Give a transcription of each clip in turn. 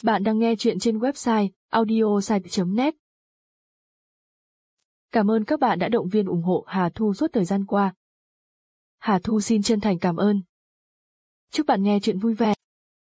Bạn đang nghe chuyện trên website audiosite.net. Cảm ơn các bạn đã động viên ủng hộ Hà Thu suốt thời gian qua. Hà Thu xin chân thành cảm ơn. Chúc bạn nghe chuyện vui vẻ.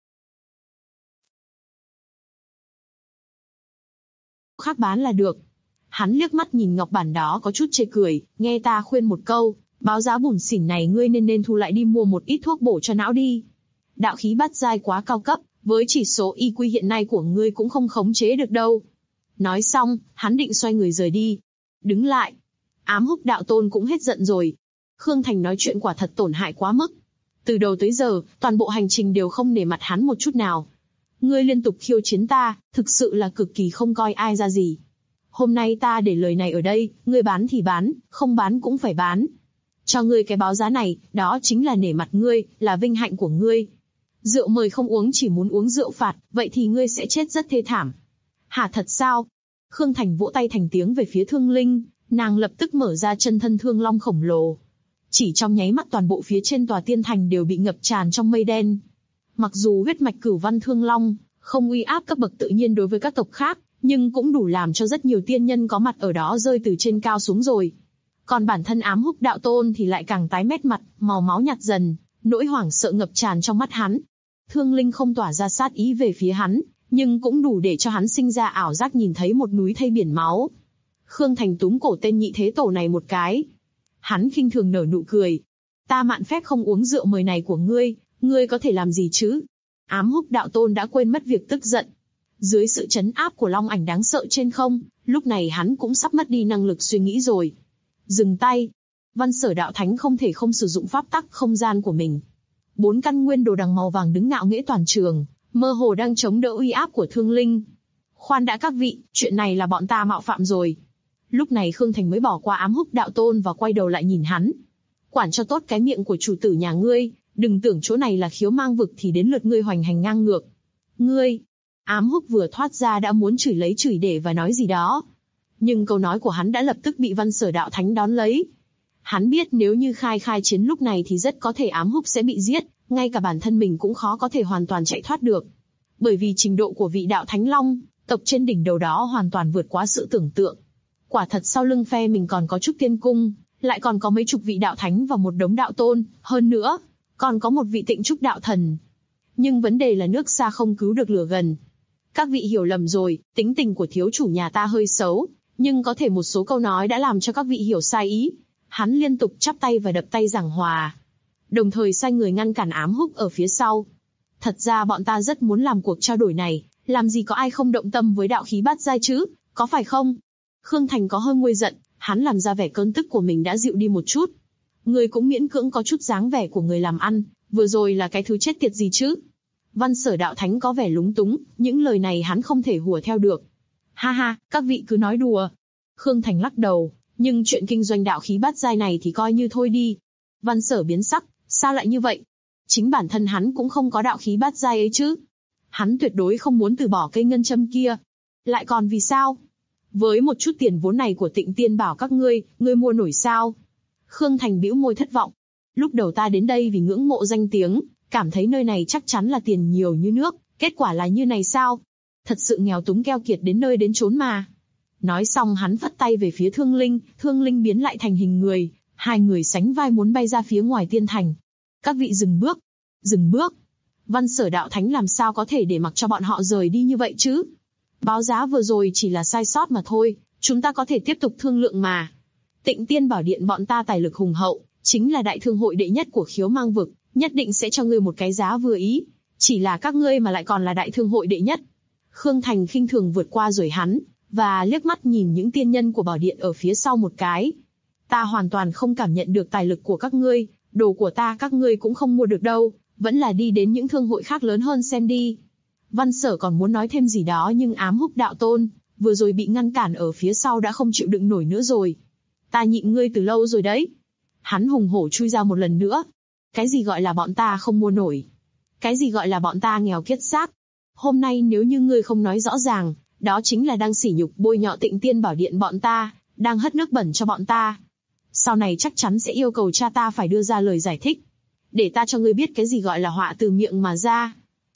Khác bán là được. Hắn liếc mắt nhìn ngọc bản đó có chút chê cười, nghe ta khuyên một câu, báo giá bủn xỉn này ngươi nên thu lại đi mua một ít thuốc bổ cho não đi. Đạo khí bát giai quá cao cấp, với chỉ số IQ hiện nay của ngươi cũng không khống chế được đâu. Nói xong, hắn định xoay người rời đi. Đứng lại. Ám Húc đạo tôn cũng hết giận rồi. Khương Thành nói chuyện quả thật tổn hại quá mức. Từ đầu tới giờ, toàn bộ hành trình đều không nể mặt hắn một chút nào. Ngươi liên tục khiêu chiến ta, thực sự là cực kỳ không coi ai ra gì. Hôm nay ta để lời này ở đây, ngươi bán thì bán, không bán cũng phải bán. Cho ngươi cái báo giá này, đó chính là nể mặt ngươi, là vinh hạnh của ngươi. Rượu mời không uống chỉ muốn uống rượu phạt, vậy thì ngươi sẽ chết rất thê thảm. Hả thật sao? Khương Thành vỗ tay thành tiếng về phía Thương Linh, nàng lập tức mở ra chân thân thương long khổng lồ. Chỉ trong nháy mắt toàn bộ phía trên tòa tiên thành đều bị ngập tràn trong mây đen. Mặc dù huyết mạch cửu văn thương long, không uy áp cấp bậc tự nhiên đối với các tộc khác, nhưng cũng đủ làm cho rất nhiều tiên nhân có mặt ở đó rơi từ trên cao xuống rồi. Còn bản thân Ám Húc đạo tôn thì lại càng tái mét mặt, màu máu nhạt dần, nỗi hoảng sợ ngập tràn trong mắt hắn. Thương Linh không tỏa ra sát ý về phía hắn, nhưng cũng đủ để cho hắn sinh ra ảo giác nhìn thấy một núi thây biển máu. Khương Thành túm cổ tên nhị thế tổ này một cái. Hắn khinh thường nở nụ cười. Ta mạn phép không uống rượu mời này của ngươi có thể làm gì chứ? Ám Húc đạo tôn đã quên mất việc tức giận. Dưới sự trấn áp của long ảnh đáng sợ trên không, lúc này hắn cũng sắp mất đi năng lực suy nghĩ rồi. Dừng tay. Văn Sở đạo thánh không thể không sử dụng pháp tắc không gian của mình. 4 căn nguyên đồ đằng màu vàng đứng ngạo nghễ toàn trường, mơ hồ đang chống đỡ uy áp của Thương Linh. Khoan đã các vị, chuyện này là bọn ta mạo phạm rồi. Lúc này Khương Thành mới bỏ qua Ám Húc đạo tôn và quay đầu lại nhìn hắn. Quản cho tốt cái miệng của chủ tử nhà ngươi, đừng tưởng chỗ này là khiếu mang vực thì đến lượt ngươi hoành hành ngang ngược. Ngươi! Ám Húc vừa thoát ra đã muốn chửi lấy chửi để và nói gì đó. Nhưng câu nói của hắn đã lập tức bị Văn Sở đạo thánh đón lấy. Hắn biết nếu như khai chiến lúc này thì rất có thể Ám Húc sẽ bị giết, ngay cả bản thân mình cũng khó có thể hoàn toàn chạy thoát được. Bởi vì trình độ của vị đạo thánh long, tộc trên đỉnh đầu đó hoàn toàn vượt quá sự tưởng tượng. Quả thật sau lưng phe mình còn có Trúc Tiên Cung, lại còn có mấy chục vị đạo thánh và một đống đạo tôn, hơn nữa, còn có một vị Tịnh Trúc đạo thần. Nhưng vấn đề là nước xa không cứu được lửa gần. Các vị hiểu lầm rồi, tính tình của thiếu chủ nhà ta hơi xấu, nhưng có thể một số câu nói đã làm cho các vị hiểu sai ý. Hắn liên tục chắp tay và đập tay giảng hòa, đồng thời sai người ngăn cản Ám Húc ở phía sau. Thật ra bọn ta rất muốn làm cuộc trao đổi này, làm gì có ai không động tâm với đạo khí bát giai chứ, có phải không? Khương Thành có hơi nguôi giận, hắn làm ra vẻ cơn tức của mình đã dịu đi một chút. Người cũng miễn cưỡng có chút dáng vẻ của người làm ăn, vừa rồi là cái thứ chết tiệt gì chứ? Văn Sở đạo thánh có vẻ lúng túng, những lời này hắn không thể hùa theo được. Ha ha, các vị cứ nói đùa. Khương Thành lắc đầu, nhưng chuyện kinh doanh đạo khí bát giai này thì coi như thôi đi. Văn Sở biến sắc, sao lại như vậy? Chính bản thân hắn cũng không có đạo khí bát giai ấy chứ. Hắn tuyệt đối không muốn từ bỏ cây ngân châm kia. Lại còn vì sao? Với một chút tiền vốn này của Tịnh Tiên bảo các ngươi mua nổi sao? Khương Thành bĩu môi thất vọng. Lúc đầu ta đến đây vì ngưỡng mộ danh tiếng, cảm thấy nơi này chắc chắn là tiền nhiều như nước, kết quả là như này sao? Thật sự nghèo túng keo kiệt đến nơi đến chốn mà. Nói xong hắn phất tay về phía Thương Linh biến lại thành hình người, hai người sánh vai muốn bay ra phía ngoài tiên thành. Các vị dừng bước. Văn Sở đạo thánh làm sao có thể để mặc cho bọn họ rời đi như vậy chứ? Báo giá vừa rồi chỉ là sai sót mà thôi, chúng ta có thể tiếp tục thương lượng mà. Tịnh Tiên bảo điện bọn ta tài lực hùng hậu, chính là đại thương hội đệ nhất của khiếu mang vực, nhất định sẽ cho ngươi một cái giá vừa ý. Chỉ là các ngươi mà lại còn là đại thương hội đệ nhất. Khương Thành khinh thường vượt qua rồi hắn, và liếc mắt nhìn những tiên nhân của bảo điện ở phía sau một cái. Ta hoàn toàn không cảm nhận được tài lực của các ngươi, đồ của ta các ngươi cũng không mua được đâu, vẫn là đi đến những thương hội khác lớn hơn xem đi. Văn Sở còn muốn nói thêm gì đó nhưng Ám Húc đạo tôn, vừa rồi bị ngăn cản ở phía sau đã không chịu đựng nổi nữa rồi. Ta nhịn ngươi từ lâu rồi đấy. Hắn hùng hổ chui ra một lần nữa. Cái gì gọi là bọn ta không mua nổi? Cái gì gọi là bọn ta nghèo kiết xác? Hôm nay nếu như ngươi không nói rõ ràng, đó chính là đang sỉ nhục bôi nhọ Tịnh Tiên bảo điện bọn ta, đang hất nước bẩn cho bọn ta. Sau này chắc chắn sẽ yêu cầu cha ta phải đưa ra lời giải thích. Để ta cho ngươi biết cái gì gọi là họa từ miệng mà ra.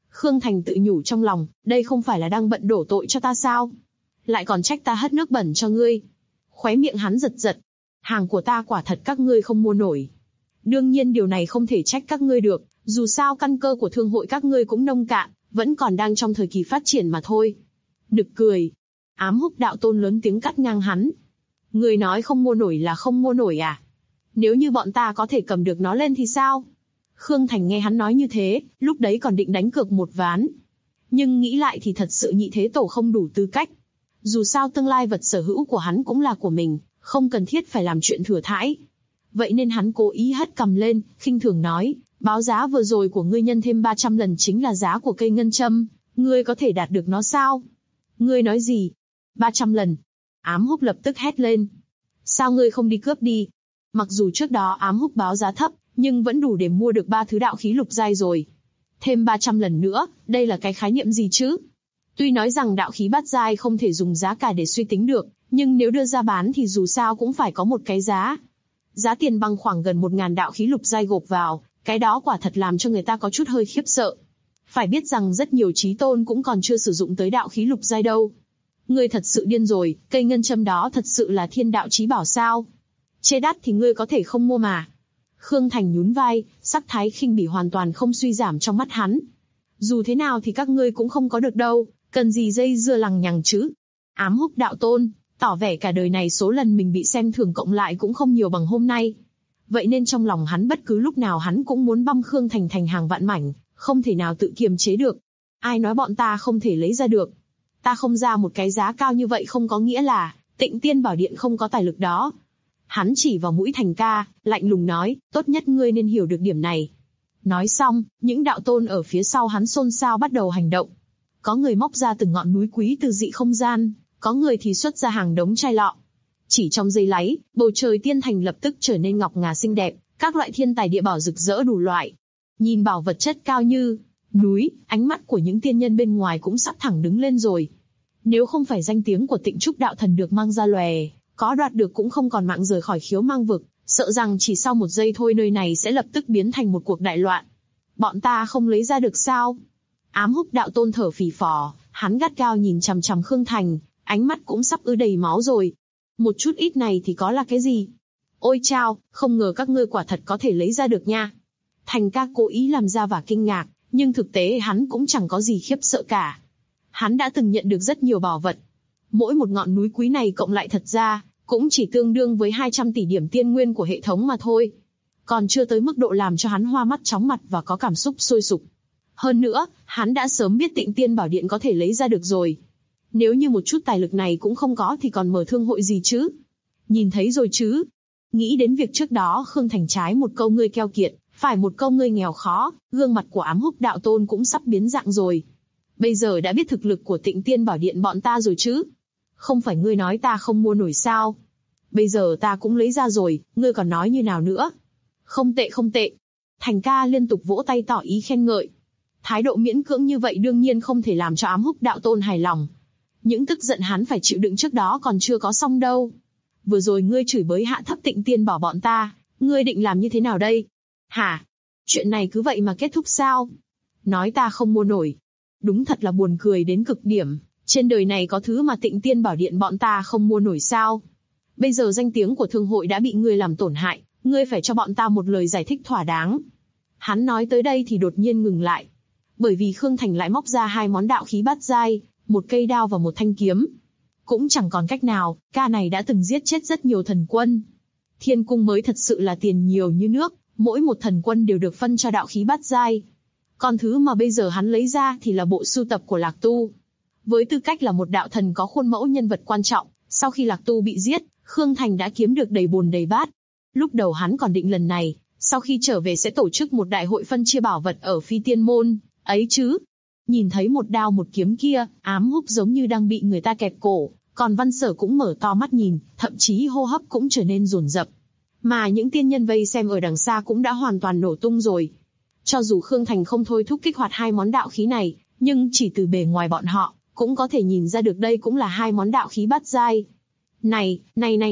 Khương Thành tự nhủ trong lòng, đây không phải là đang bận đổ tội cho ta sao? Lại còn trách ta hất nước bẩn cho ngươi. Khóe miệng hắn giật giật. Hàng của ta quả thật các ngươi không mua nổi. Đương nhiên điều này không thể trách các ngươi được, dù sao căn cơ của thương hội các ngươi cũng nông cạn, vẫn còn đang trong thời kỳ phát triển mà thôi. Nực cười. Ám Húc đạo tôn lớn tiếng cắt ngang hắn. Ngươi nói không mua nổi là không mua nổi à? Nếu như bọn ta có thể cầm được nó lên thì sao? Khương Thành nghe hắn nói như thế, lúc đấy còn định đánh cược một ván. Nhưng nghĩ lại thì thật sự Nhị Thế Tổ không đủ tư cách. Dù sao tương lai vật sở hữu của hắn cũng là của mình, không cần thiết phải làm chuyện thừa thãi. Vậy nên hắn cố ý hất cầm lên, khinh thường nói, báo giá vừa rồi của ngươi nhân thêm 300 lần chính là giá của cây ngân châm, ngươi có thể đạt được nó sao? Ngươi nói gì? 300 lần. Ám Húc lập tức hét lên. Sao ngươi không đi cướp đi? Mặc dù trước đó Ám Húc báo giá thấp, nhưng vẫn đủ để mua được 3 thứ đạo khí lục giai rồi. Thêm 300 lần nữa, đây là cái khái niệm gì chứ? Tuy nói rằng đạo khí bát giai không thể dùng giá cả để suy tính được, nhưng nếu đưa ra bán thì dù sao cũng phải có một cái giá. Giá tiền bằng khoảng gần 1000 đạo khí lục giai gộp vào, cái đó quả thật làm cho người ta có chút hơi khiếp sợ. Phải biết rằng rất nhiều chí tôn cũng còn chưa sử dụng tới đạo khí lục giai đâu. Ngươi thật sự điên rồi, cây ngân châm đó thật sự là thiên đạo chí bảo sao? Chê đắt thì ngươi có thể không mua mà. Khương Thành nhún vai, sắc thái khinh bỉ hoàn toàn không suy giảm trong mắt hắn. Dù thế nào thì các ngươi cũng không có được đâu, cần gì dây dưa lằng nhằng chứ? Ám Húc đạo tôn, tỏ vẻ cả đời này số lần mình bị xem thường cộng lại cũng không nhiều bằng hôm nay. Vậy nên trong lòng hắn bất cứ lúc nào hắn cũng muốn băm Khương Thành thành hàng vạn mảnh, không thể nào tự kiềm chế được. Ai nói bọn ta không thể lấy ra được? Ta không ra một cái giá cao như vậy không có nghĩa là Tịnh Tiên Bảo Điện không có tài lực đó. Hắn chỉ vào mũi Thành ca, lạnh lùng nói, tốt nhất ngươi nên hiểu được điểm này. Nói xong, những đạo tôn ở phía sau hắn xôn xao bắt đầu hành động. Có người móc ra từng ngọn núi quý từ dị không gian, có người thì xuất ra hàng đống chai lọ. Chỉ trong giây láy, bầu trời tiên thành lập tức trở nên ngọc ngà xinh đẹp, các loại thiên tài địa bảo rực rỡ đủ loại. Nhìn bảo vật chất cao như núi, ánh mắt của những tiên nhân bên ngoài cũng sắp thẳng đứng lên rồi. Nếu không phải danh tiếng của Tịnh Trúc đạo thần được mang ra lòe, có đoạt được cũng không còn mạng rời khỏi Khiếu Mang vực, sợ rằng chỉ sau một giây thôi nơi này sẽ lập tức biến thành một cuộc đại loạn. Bọn ta không lấy ra được sao? Ám Húc đạo tôn thở phì phò, hắn gắt gao nhìn chằm chằm Khương Thành, ánh mắt cũng sắp ứ đầy máu rồi. Một chút ít này thì có là cái gì? Ôi chao, không ngờ các ngươi quả thật có thể lấy ra được nha. Thành ca cố ý làm ra vẻ kinh ngạc, nhưng thực tế hắn cũng chẳng có gì khiếp sợ cả. Hắn đã từng nhận được rất nhiều bảo vật. Mỗi một ngọn núi quý này cộng lại thật ra, cũng chỉ tương đương với 200 tỷ điểm tiên nguyên của hệ thống mà thôi. Còn chưa tới mức độ làm cho hắn hoa mắt chóng mặt và có cảm xúc sôi sục. Hơn nữa, hắn đã sớm biết Tịnh Tiên Bảo Điện có thể lấy ra được rồi. Nếu như một chút tài lực này cũng không có thì còn mở thương hội gì chứ? Nhìn thấy rồi chứ? Nghĩ đến việc trước đó Khương Thành trái một câu ngươi keo kiệt, phải một câu ngươi nghèo khó, gương mặt của Ám Húc đạo tôn cũng sắp biến dạng rồi. Bây giờ đã biết thực lực của Tịnh Tiên Bảo Điện bọn ta rồi chứ? Không phải ngươi nói ta không mua nổi sao? Bây giờ ta cũng lấy ra rồi, ngươi còn nói như nào nữa? Không tệ không tệ. Thành ca liên tục vỗ tay tỏ ý khen ngợi. Thái độ miễn cưỡng như vậy đương nhiên không thể làm cho Ám Húc đạo tôn hài lòng. Những tức giận hắn phải chịu đựng trước đó còn chưa có xong đâu. Vừa rồi ngươi chửi bới hạ thấp Tịnh Tiên Bảo bọn ta, ngươi định làm như thế nào đây? Hả? Chuyện này cứ vậy mà kết thúc sao? Nói ta không mua nổi. Đúng thật là buồn cười đến cực điểm. Trên đời này có thứ mà Tịnh Tiên Bảo Điện bọn ta không mua nổi sao? Bây giờ danh tiếng của thương hội đã bị ngươi làm tổn hại, ngươi phải cho bọn ta một lời giải thích thỏa đáng. Hắn nói tới đây thì đột nhiên ngừng lại. Bởi vì Khương Thành lại móc ra 2 món đạo khí bát giai, một cây đao và một thanh kiếm. Cũng chẳng còn cách nào, ca này đã từng giết chết rất nhiều thần quân. Thiên cung mới thật sự là tiền nhiều như nước, mỗi một thần quân đều được phân cho đạo khí bát giai. Còn thứ mà bây giờ hắn lấy ra thì là bộ sưu tập của Lạc Tu. Với tư cách là một đạo thần có khuôn mẫu nhân vật quan trọng, sau khi Lạc Tu bị giết, Khương Thành đã kiếm được đầy bồn đầy bát. Lúc đầu hắn còn định lần này, sau khi trở về sẽ tổ chức một đại hội phân chia bảo vật ở Phi Tiên Môn, ấy chứ. Nhìn thấy một đao một kiếm kia, Ám Húc giống như đang bị người ta kẹp cổ, còn Văn Sở cũng mở to mắt nhìn, thậm chí hô hấp cũng trở nên dồn dập. Mà những tiên nhân vây xem ở đằng xa cũng đã hoàn toàn nổ tung rồi. Cho dù Khương Thành không thôi thúc kích hoạt 2 món đạo khí này, nhưng chỉ từ bề ngoài bọn họ, cũng có thể nhìn ra được đây cũng là 2 món đạo khí bát giai. Này!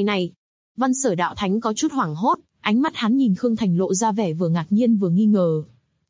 Văn Sở đạo thánh có chút hoảng hốt, ánh mắt hắn nhìn Khương Thành lộ ra vẻ vừa ngạc nhiên vừa nghi ngờ.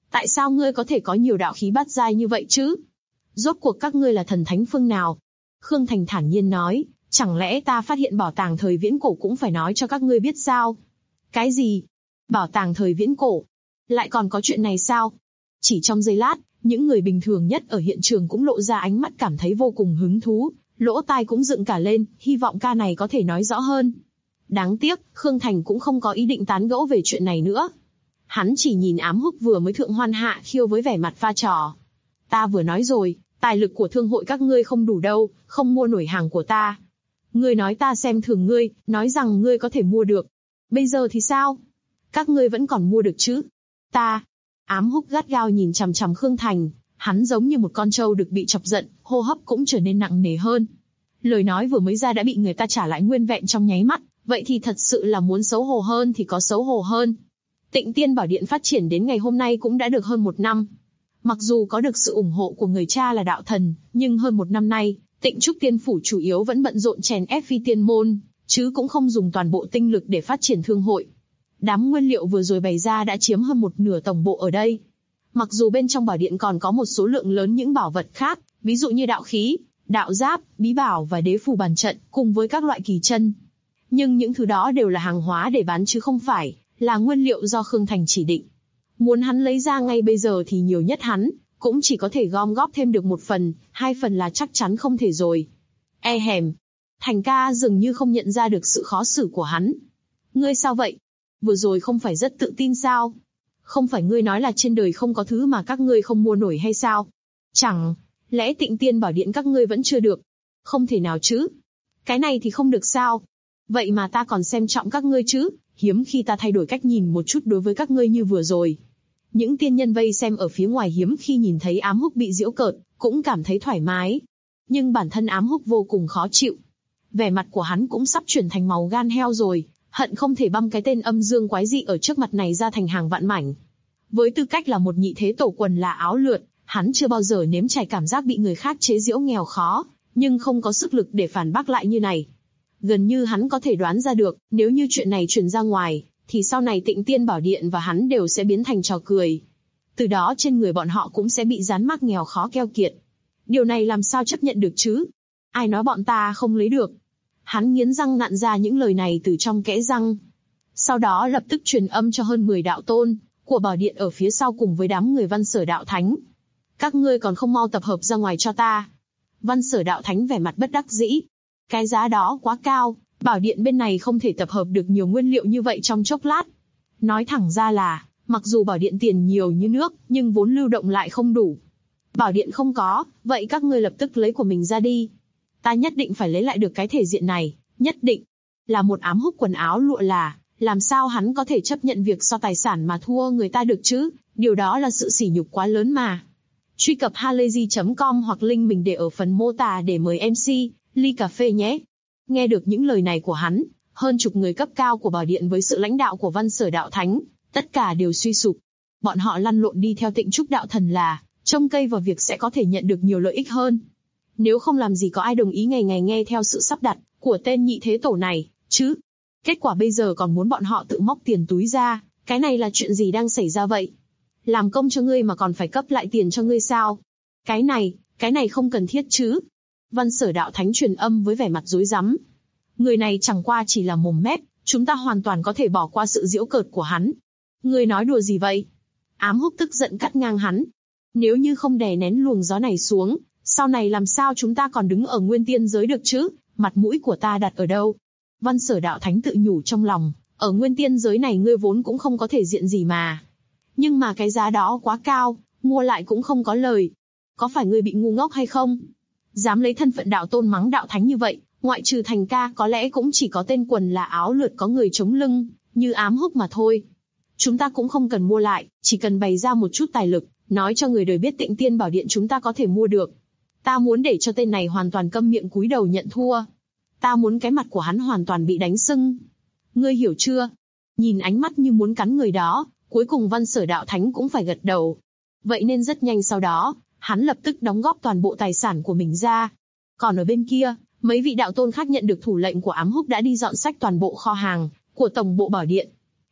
Tại sao ngươi có thể có nhiều đạo khí bát giai như vậy chứ? Rốt cuộc các ngươi là thần thánh phương nào? Khương Thành thản nhiên nói, chẳng lẽ ta phát hiện bảo tàng thời viễn cổ cũng phải nói cho các ngươi biết sao? Cái gì? Bảo tàng thời viễn cổ? Lại còn có chuyện này sao? Chỉ trong giây lát, những người bình thường nhất ở hiện trường cũng lộ ra ánh mắt cảm thấy vô cùng hứng thú, lỗ tai cũng dựng cả lên, hy vọng ca này có thể nói rõ hơn. Đáng tiếc, Khương Thành cũng không có ý định tán gẫu về chuyện này nữa. Hắn chỉ nhìn Ám Húc vừa mới thượng hoan hạ khiêu với vẻ mặt pha trò. Ta vừa nói rồi, tài lực của thương hội các ngươi không đủ đâu, không mua nổi hàng của ta. Ngươi nói ta xem thường ngươi, nói rằng ngươi có thể mua được. Bây giờ thì sao? Các ngươi vẫn còn mua được chứ? Ta. Ám Húc gắt gao nhìn chằm chằm Khương Thành, hắn giống như một con trâu được bị chọc giận, hô hấp cũng trở nên nặng nề hơn. Lời nói vừa mới ra đã bị người ta trả lại nguyên vẹn trong nháy mắt, vậy thì thật sự là muốn xấu hổ hơn thì có xấu hổ hơn. Tịnh Tiên Bảo Điện phát triển đến ngày hôm nay cũng đã được hơn 1 năm. Mặc dù có được sự ủng hộ của người cha là đạo thần, nhưng hơn 1 năm nay, Tịnh Trúc Tiên Phủ chủ yếu vẫn bận rộn chèn ép Phi Tiên Môn, chứ cũng không dùng toàn bộ tinh lực để phát triển thương hội. Đám nguyên liệu vừa rồi bày ra đã chiếm hơn 1/2 tổng bộ ở đây. Mặc dù bên trong bảo điện còn có một số lượng lớn những bảo vật khác, ví dụ như đạo khí, đạo giáp, bí bảo và đế phù bàn trận, cùng với các loại kỳ chân. Nhưng những thứ đó đều là hàng hóa để bán chứ không phải là nguyên liệu do Khương Thành chỉ định. Muốn hắn lấy ra ngay bây giờ thì nhiều nhất hắn cũng chỉ có thể gom góp thêm được 1 phần, 2 phần là chắc chắn không thể rồi. E hèm. Thành ca dường như không nhận ra được sự khó xử của hắn. Ngươi sao vậy? Vừa rồi không phải rất tự tin sao? Không phải ngươi nói là trên đời không có thứ mà các ngươi không mua nổi hay sao? Chẳng lẽ Tịnh Tiên Bảo Điện các ngươi vẫn chưa được? Không thể nào chứ. Cái này thì không được sao? Vậy mà ta còn xem trọng các ngươi chứ, hiếm khi ta thay đổi cách nhìn một chút đối với các ngươi như vừa rồi. Những tiên nhân vây xem ở phía ngoài hiếm khi nhìn thấy Ám Húc bị giễu cợt, cũng cảm thấy thoải mái. Nhưng bản thân Ám Húc vô cùng khó chịu. Vẻ mặt của hắn cũng sắp chuyển thành màu gan heo rồi, hận không thể băm cái tên âm dương quái dị ở trước mặt này ra thành hàng vạn mảnh. Với tư cách là một nhị thế tổ quần là áo lượt, hắn chưa bao giờ nếm trải cảm giác bị người khác chế giễu nghèo khó, nhưng không có sức lực để phản bác lại như này. Gần như hắn có thể đoán ra được, nếu như chuyện này truyền ra ngoài, thì sau này Tịnh Tiên Bảo Điện và hắn đều sẽ biến thành trò cười. Từ đó trên người bọn họ cũng sẽ bị dán mác nghèo khó keo kiệt. Điều này làm sao chấp nhận được chứ? Ai nói bọn ta không lấy được? Hắn nghiến răng nặn ra những lời này từ trong kẽ răng. Sau đó lập tức truyền âm cho hơn 10 đạo tôn của Bảo Điện ở phía sau cùng với đám người Văn Sở Đạo Thánh. Các ngươi còn không mau tập hợp ra ngoài cho ta. Văn Sở Đạo Thánh vẻ mặt bất đắc dĩ. Cái giá đó quá cao, Bảo Điện bên này không thể tập hợp được nhiều nguyên liệu như vậy trong chốc lát. Nói thẳng ra là, mặc dù Bảo Điện tiền nhiều như nước, nhưng vốn lưu động lại không đủ. Bảo Điện không có, vậy các ngươi lập tức lấy của mình ra đi. Ta nhất định phải lấy lại được cái thể diện này, nhất định. Là một Ám Húc quần áo lụa là, làm sao hắn có thể chấp nhận việc so tài sản mà thua người ta được chứ, điều đó là sự sỉ nhục quá lớn mà. Truy cập halayzi.com hoặc link mình để ở phần mô tả để mời MC, ly cà phê nhé. Nghe được những lời này của hắn, hơn chục người cấp cao của Bảo Điện với sự lãnh đạo của Văn Sở Đạo Thánh, tất cả đều suy sụp. Bọn họ lăn lộn đi theo Tịnh Trúc Đạo Thần là, trông cây vào việc sẽ có thể nhận được nhiều lợi ích hơn. Nếu không làm gì có ai đồng ý ngày ngày nghe theo sự sắp đặt của tên nhị thế tổ này, chứ. Kết quả bây giờ còn muốn bọn họ tự móc tiền túi ra, cái này là chuyện gì đang xảy ra vậy? Làm công cho ngươi mà còn phải cấp lại tiền cho ngươi sao? Cái này không cần thiết chứ. Văn Sở Đạo Thánh truyền âm với vẻ mặt rối rắm. Người này chẳng qua chỉ là mồm mép, chúng ta hoàn toàn có thể bỏ qua sự giễu cợt của hắn. Ngươi nói đùa gì vậy? Ám Húc tức giận cắt ngang hắn. Nếu như không đè nén luồng gió này xuống, sau này làm sao chúng ta còn đứng ở nguyên tiên giới được chứ? Mặt mũi của ta đặt ở đâu? Văn Sở Đạo Thánh tự nhủ trong lòng, ở nguyên tiên giới này ngươi vốn cũng không có thể diện gì mà. Nhưng mà cái giá đó quá cao, mua lại cũng không có lời. Có phải ngươi bị ngu ngốc hay không? Dám lấy thân phận đạo tôn mắng đạo thánh như vậy, ngoại trừ Thành ca có lẽ cũng chỉ có tên quần là áo lượt có người chống lưng, như Ám Húc mà thôi. Chúng ta cũng không cần mua lại, chỉ cần bày ra một chút tài lực, nói cho người đời biết Tịnh Tiên Bảo Điện chúng ta có thể mua được. Ta muốn để cho tên này hoàn toàn câm miệng cúi đầu nhận thua. Ta muốn cái mặt của hắn hoàn toàn bị đánh sưng. Ngươi hiểu chưa? Nhìn ánh mắt như muốn cắn người đó, cuối cùng Văn Sở Đạo Thánh cũng phải gật đầu. Vậy nên rất nhanh sau đó, hắn lập tức đóng góp toàn bộ tài sản của mình ra. Còn ở bên kia, mấy vị đạo tôn khác nhận được thủ lệnh của Ám Húc đã đi dọn xách toàn bộ kho hàng của tổng bộ Bảo Điện.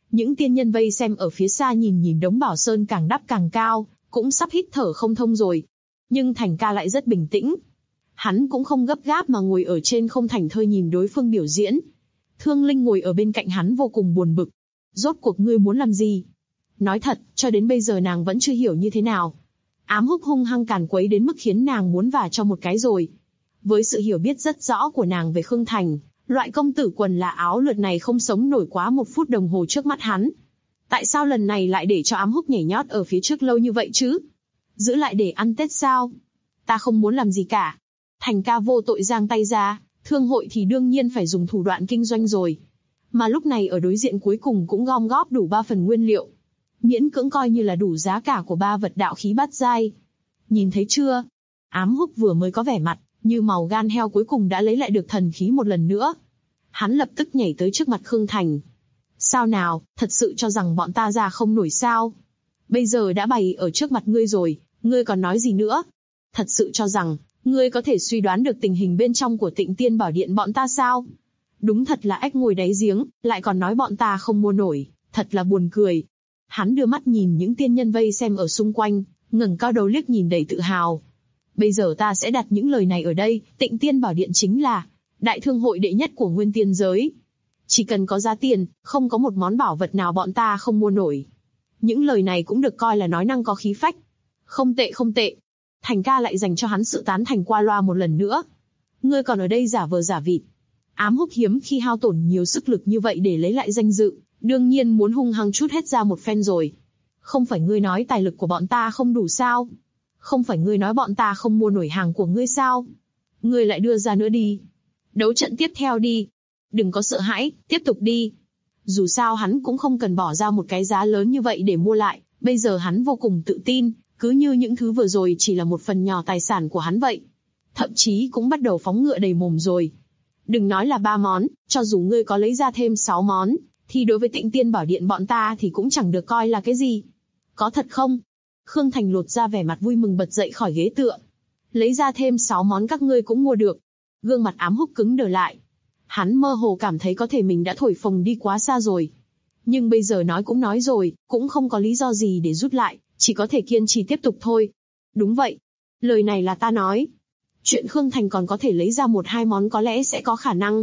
Những tiên nhân vây xem ở phía xa nhìn đống bảo sơn càng đắp càng cao, cũng sắp hít thở không thông rồi. Nhưng Thành ca lại rất bình tĩnh. Hắn cũng không gấp gáp mà ngồi ở trên không thảnh thơi nhìn đối phương biểu diễn. Thương Linh ngồi ở bên cạnh hắn vô cùng buồn bực. Rốt cuộc ngươi muốn làm gì? Nói thật, cho đến bây giờ nàng vẫn chưa hiểu như thế nào. Ám Húc hung hăng càn quấy đến mức khiến nàng muốn vả cho một cái rồi. Với sự hiểu biết rất rõ của nàng về Khương Thành, loại công tử quần là áo lượt này không sống nổi quá 1 phút đồng hồ trước mắt hắn. Tại sao lần này lại để cho Ám Húc nhảy nhót ở phía trước lâu như vậy chứ? Giữ lại để ăn Tết sao? Ta không muốn làm gì cả. Thành ca vô tội giang tay ra, thương hội thì đương nhiên phải dùng thủ đoạn kinh doanh rồi. Mà lúc này ở đối diện cuối cùng cũng gom góp đủ 3 phần nguyên liệu. Miễn cưỡng coi như là đủ giá cả của 3 vật đạo khí bát giai. Nhìn thấy chưa? Ám Húc vừa mới có vẻ mặt như màu gan heo cuối cùng đã lấy lại được thần khí một lần nữa. Hắn lập tức nhảy tới trước mặt Khương Thành. Sao nào, thật sự cho rằng bọn ta ra không nổi sao? Bây giờ đã bày ở trước mặt ngươi rồi, ngươi còn nói gì nữa? Thật sự cho rằng, ngươi có thể suy đoán được tình hình bên trong của Tịnh Tiên Bảo Điện bọn ta sao? Đúng thật là ếch ngồi đáy giếng, lại còn nói bọn ta không mua nổi, thật là buồn cười. Hắn đưa mắt nhìn những tiên nhân vây xem ở xung quanh, ngẩng cao đầu liếc nhìn đầy tự hào. Bây giờ ta sẽ đặt những lời này ở đây, Tịnh Tiên Bảo Điện chính là đại thương hội đệ nhất của nguyên tiên giới. Chỉ cần có giá tiền, không có một món bảo vật nào bọn ta không mua nổi. Những lời này cũng được coi là nói năng có khí phách. Không tệ không tệ. Thành ca lại dành cho hắn sự tán thành qua loa một lần nữa. Ngươi còn ở đây giả vờ giả vịt. Ám Húc hiếm khi hao tổn nhiều sức lực như vậy để lấy lại danh dự, đương nhiên muốn hung hăng chút hết ra một phen rồi. Không phải ngươi nói tài lực của bọn ta không đủ sao? Không phải ngươi nói bọn ta không mua nổi hàng của ngươi sao? Ngươi lại đưa ra nữa đi. Đấu trận tiếp theo đi. Đừng có sợ hãi, tiếp tục đi. Dù sao hắn cũng không cần bỏ ra một cái giá lớn như vậy để mua lại, bây giờ hắn vô cùng tự tin, cứ như những thứ vừa rồi chỉ là một phần nhỏ tài sản của hắn vậy. Thậm chí cũng bắt đầu phóng ngựa đầy mồm rồi. Đừng nói là 3 món, cho dù ngươi có lấy ra thêm 6 món, thì đối với Tịnh Tiên Bảo Điện bọn ta thì cũng chẳng được coi là cái gì. Có thật không? Khương Thành lột ra vẻ mặt vui mừng bật dậy khỏi ghế tựa. Lấy ra thêm 6 món các ngươi cũng mua được. Gương mặt Ám Húc cứng đờ lại. Hắn mơ hồ cảm thấy có thể mình đã thổi phồng đi quá xa rồi. Nhưng bây giờ nói cũng nói rồi, cũng không có lý do gì để rút lại, chỉ có thể kiên trì tiếp tục thôi. Đúng vậy. Lời này là ta nói. Chuyện Khương Thành còn có thể lấy ra 1-2 món có lẽ sẽ có khả năng.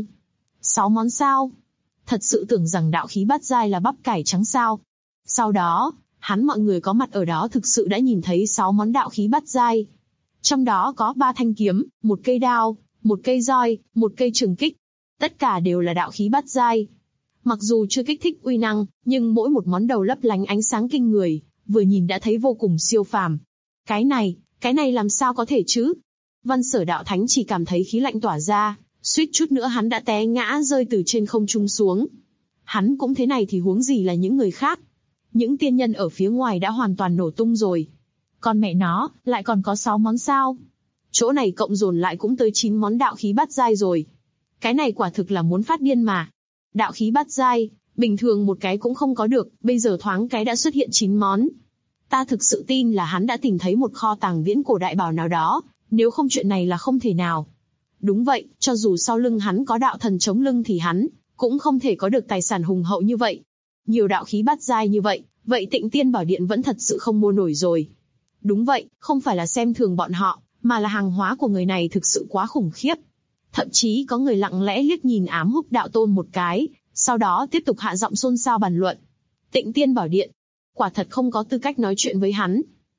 6 món sao? Thật sự tưởng rằng đạo khí bát giai là bắp cải trắng sao? Sau đó, mọi người có mặt ở đó thực sự đã nhìn thấy 6 món đạo khí bát giai. Trong đó có 3 thanh kiếm, 1 cây đao, 1 cây roi, 1 cây trường kích. Tất cả đều là đạo khí bát giai. Mặc dù chưa kích thích uy năng, nhưng mỗi một món đầu lấp lánh ánh sáng kinh người, vừa nhìn đã thấy vô cùng siêu phàm. Cái này làm sao có thể chứ? Văn Sở Đạo Thánh chỉ cảm thấy khí lạnh tỏa ra, suýt chút nữa hắn đã té ngã rơi từ trên không trung xuống. Hắn cũng thế này thì huống gì là những người khác. Những tiên nhân ở phía ngoài đã hoàn toàn nổ tung rồi. Con mẹ nó, lại còn có 6 món sao? Chỗ này cộng dồn lại cũng tới 9 món đạo khí bát giai rồi. Cái này quả thực là muốn phát điên mà. Đạo khí bát giai, bình thường một cái cũng không có được, bây giờ thoáng cái đã xuất hiện 9 món. Ta thực sự tin là hắn đã tìm thấy một kho tàng viễn cổ đại bảo nào đó, nếu không chuyện này là không thể nào. Đúng vậy, cho dù sau lưng hắn có đạo thần chống lưng thì hắn cũng không thể có được tài sản hùng hậu như vậy. Nhiều đạo khí bát giai như vậy, vậy Tịnh Tiên Bảo Điện vẫn thật sự không mua nổi rồi. Đúng vậy, không phải là xem thường bọn họ, mà là hàng hóa của người này thực sự quá khủng khiếp. Thậm chí có người lặng lẽ liếc nhìn Ám Húc đạo tôn một cái, sau đó tiếp tục hạ giọng xôn xao bàn luận. Tịnh Tiên Bảo Điện, quả thật không có tư cách nói chuyện với hắn.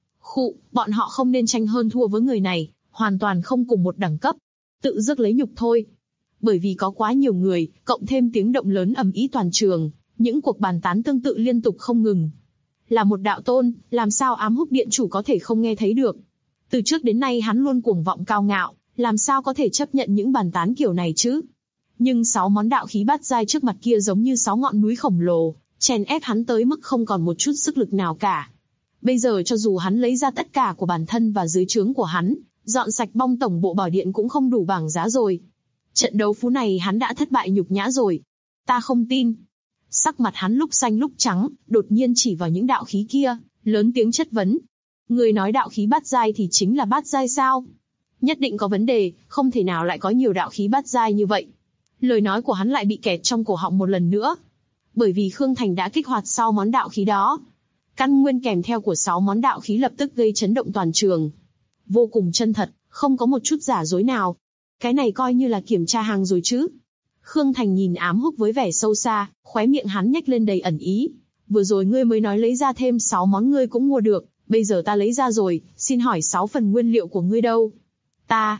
Bọn họ không nên tranh hơn thua với người này, hoàn toàn không cùng một đẳng cấp. Tự rước lấy nhục thôi. Bởi vì có quá nhiều người, cộng thêm tiếng động lớn ầm ĩ toàn trường, những cuộc bàn tán tương tự liên tục không ngừng. Là một đạo tôn, làm sao Ám Húc điện chủ có thể không nghe thấy được? Từ trước đến nay hắn luôn cuồng vọng cao ngạo, làm sao có thể chấp nhận những bàn tán kiểu này chứ? Nhưng 6 món đạo khí bát giai trước mặt kia giống như 6 ngọn núi khổng lồ, chèn ép hắn tới mức không còn một chút sức lực nào cả. Bây giờ cho dù hắn lấy ra tất cả của bản thân và dưới trướng của hắn, dọn sạch bong tổng bộ bảo điện cũng không đủ bảng giá rồi. Trận đấu phú này hắn đã thất bại nhục nhã rồi. Ta không tin. Sắc mặt hắn lúc xanh lúc trắng, đột nhiên chỉ vào những đạo khí kia, lớn tiếng chất vấn. Người nói đạo khí bát giai thì chính là bát giai sao? Nhất định có vấn đề, không thể nào lại có nhiều đạo khí bát giai như vậy. Lời nói của hắn lại bị kẹt trong cổ họng một lần nữa. Bởi vì Khương Thành đã kích hoạt 6 món đạo khí đó. Căn nguyên kèm theo của 6 món đạo khí lập tức gây chấn động toàn trường. Vô cùng chân thật, không có một chút giả dối nào. Cái này coi như là kiểm tra hàng rồi chứ. Khương Thành nhìn Ám Húc với vẻ sâu xa, khóe miệng hắn nhếch lên đầy ẩn ý. Vừa rồi ngươi mới nói lấy ra thêm 6 món ngươi cũng mua được, bây giờ ta lấy ra rồi, xin hỏi 6 phần nguyên liệu của ngươi đâu? Ta.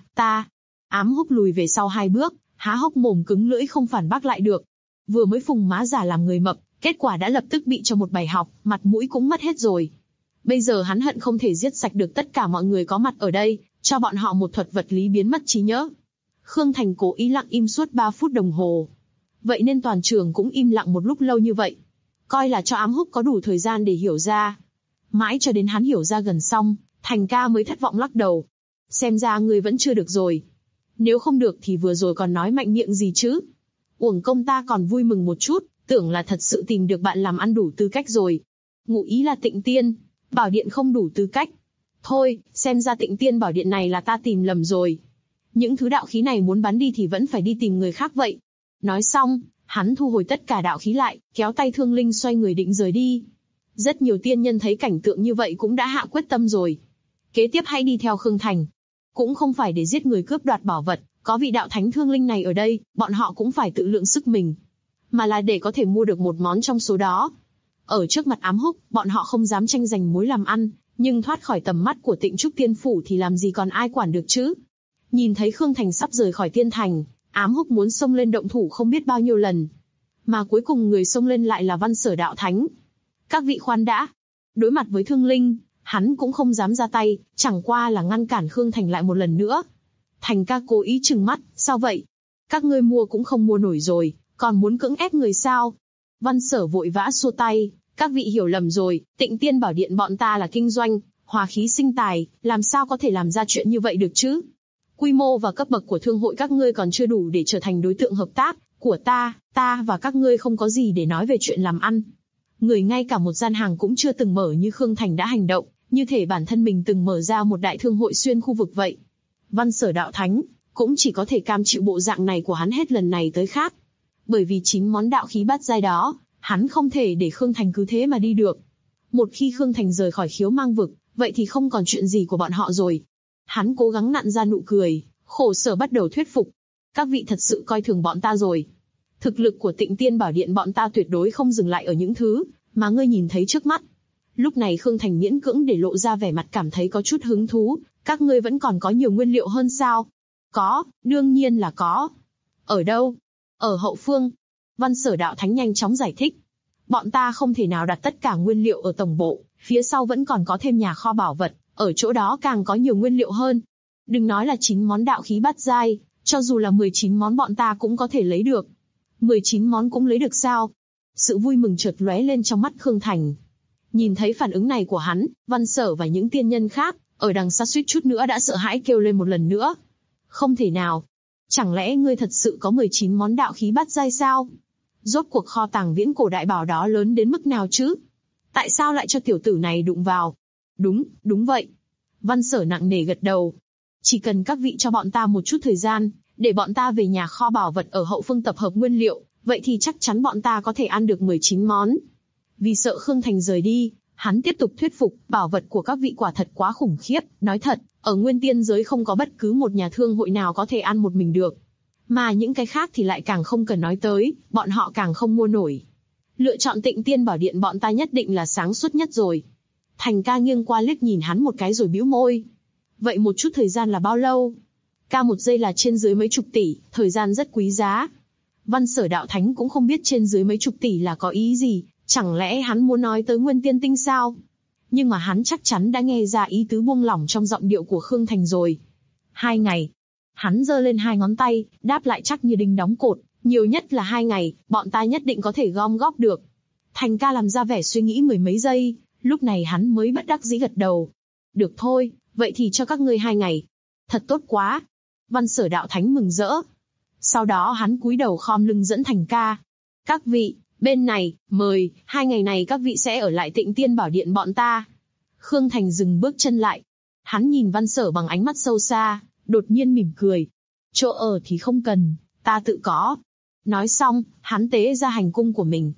Ám Húc lùi về sau 2 bước, há hốc mồm cứng lưỡi không phản bác lại được. Vừa mới phùng má giả làm người mập, kết quả đã lập tức bị cho một bài học, mặt mũi cũng mất hết rồi. Bây giờ hắn hận không thể giết sạch được tất cả mọi người có mặt ở đây, cho bọn họ một thuật vật lý biến mất trí nhớ. Khương Thành cố ý lặng im suốt 3 phút đồng hồ. Vậy nên toàn trường cũng im lặng một lúc lâu như vậy. Coi là cho Ám Húc có đủ thời gian để hiểu ra. Mãi cho đến hắn hiểu ra gần xong, Thành ca mới thất vọng lắc đầu. Xem ra ngươi vẫn chưa được rồi. Nếu không được thì vừa rồi còn nói mạnh miệng gì chứ. Uổng công ta còn vui mừng một chút, tưởng là thật sự tìm được bạn làm ăn đủ tư cách rồi. Ngụ ý là Tịnh Tiên Bảo Điện không đủ tư cách. Thôi, xem ra Tịnh Tiên Bảo Điện này là ta tìm lầm rồi. Những thứ đạo khí này muốn bắn đi thì vẫn phải đi tìm người khác vậy. Nói xong, hắn thu hồi tất cả đạo khí lại, kéo tay Thương Linh xoay người định rời đi. Rất nhiều tiên nhân thấy cảnh tượng như vậy cũng đã hạ quyết tâm rồi. Kế tiếp hãy đi theo Khương Thành. Cũng không phải để giết người cướp đoạt bảo vật, có vị đạo thánh Thương Linh này ở đây, bọn họ cũng phải tự lượng sức mình. Mà là để có thể mua được một món trong số đó. Ở trước mặt Ám Húc, bọn họ không dám tranh giành mối làm ăn, nhưng thoát khỏi tầm mắt của Tịnh Trúc Tiên Phủ thì làm gì còn ai quản được chứ. Nhìn thấy Khương Thành sắp rời khỏi Tiên Thành, Ám Húc muốn xông lên động thủ không biết bao nhiêu lần. Mà cuối cùng người xông lên lại là Văn Sở đạo thánh. Các vị khoan đã. Đối mặt với Thương Linh, hắn cũng không dám ra tay, chẳng qua là ngăn cản Khương Thành lại một lần nữa. Thành ca cố ý trừng mắt, sao vậy? Các ngươi mua cũng không mua nổi rồi, còn muốn cưỡng ép người sao? Văn Sở vội vã xua tay, các vị hiểu lầm rồi, Tịnh Tiên Bảo Điện bọn ta là kinh doanh, hòa khí sinh tài, làm sao có thể làm ra chuyện như vậy được chứ? Quy mô và cấp bậc của thương hội các ngươi còn chưa đủ để trở thành đối tượng hợp tác của ta và các ngươi không có gì để nói về chuyện làm ăn. Người ngay cả một gian hàng cũng chưa từng mở như Khương Thành đã hành động, như thể bản thân mình từng mở ra một đại thương hội xuyên khu vực vậy. Văn Sở đạo thánh cũng chỉ có thể cam chịu bộ dạng này của hắn hết lần này tới khác. Bởi vì chính món đạo khí bát giai đó, hắn không thể để Khương Thành cứ thế mà đi được. Một khi Khương Thành rời khỏi Khiếu Mang vực, vậy thì không còn chuyện gì của bọn họ rồi. Hắn cố gắng nặn ra nụ cười, khổ sở bắt đầu thuyết phục. Các vị thật sự coi thường bọn ta rồi. Thực lực của Tịnh Tiên Bảo Điện bọn ta tuyệt đối không dừng lại ở những thứ mà ngươi nhìn thấy trước mắt. Lúc này Khương Thành miễn cưỡng để lộ ra vẻ mặt cảm thấy có chút hứng thú. Các ngươi vẫn còn có nhiều nguyên liệu hơn sao? Có, đương nhiên là có. Ở đâu? Ở hậu phương. Văn Sở đạo thánh nhanh chóng giải thích. Bọn ta không thể nào đặt tất cả nguyên liệu ở tổng bộ, phía sau vẫn còn có thêm nhà kho bảo vật, ở chỗ đó càng có nhiều nguyên liệu hơn. Đừng nói là 9 món đạo khí bát giai, cho dù là 19 món bọn ta cũng có thể lấy được. 19 món cũng lấy được sao? Sự vui mừng chợt lóe lên trong mắt Khương Thành. Nhìn thấy phản ứng này của hắn, Văn Sở và những tiên nhân khác, ở đằng xa suýt chút nữa đã sợ hãi kêu lên một lần nữa. Không thể nào. Chẳng lẽ ngươi thật sự có 19 món đạo khí bát giai sao? Rốt cuộc kho tàng viễn cổ đại bảo đó lớn đến mức nào chứ? Tại sao lại cho tiểu tử này đụng vào? Đúng vậy. Văn Sở nặng nề gật đầu. Chỉ cần các vị cho bọn ta một chút thời gian, để bọn ta về nhà kho bảo vật ở hậu phương tập hợp nguyên liệu, vậy thì chắc chắn bọn ta có thể ăn được 19 món. Vì sợ Khương Thành rời đi, hắn tiếp tục thuyết phục, bảo vật của các vị quả thật quá khủng khiếp, nói thật, ở Nguyên Tiên giới không có bất cứ một nhà thương hội nào có thể ăn một mình được. Mà những cái khác thì lại càng không cần nói tới, bọn họ càng không mua nổi. Lựa chọn Tịnh Tiên Bảo Điện bọn ta nhất định là sáng suốt nhất rồi. Thành ca nghiêng qua liếc nhìn hắn một cái rồi bĩu môi. Vậy một chút thời gian là bao lâu? Ca một giây là trên dưới mấy chục tỷ, thời gian rất quý giá. Văn Sở đạo thánh cũng không biết trên dưới mấy chục tỷ là có ý gì, chẳng lẽ hắn muốn nói tới Nguyên Tiên Tinh sao? Nhưng mà hắn chắc chắn đã nghe ra ý tứ buông lỏng trong giọng điệu của Khương Thành rồi. 2 ngày. Hắn giơ lên 2 ngón tay, đáp lại chắc như đinh đóng cột, nhiều nhất là 2 ngày, bọn ta nhất định có thể gom góp được. Thành ca làm ra vẻ suy nghĩ mười mấy giây, lúc này hắn mới bất đắc dĩ gật đầu. Được thôi, vậy thì cho các ngươi 2 ngày. Thật tốt quá. Văn Sở đạo thánh mừng rỡ. Sau đó hắn cúi đầu khom lưng dẫn Thành ca. Các vị, bên này, mời, 2 ngày này các vị sẽ ở lại Tịnh Tiên Bảo Điện bọn ta. Khương Thành dừng bước chân lại. Hắn nhìn Văn Sở bằng ánh mắt sâu xa, đột nhiên mỉm cười. Chỗ ở thì không cần, ta tự có. Nói xong, hắn tế ra hành cung của mình.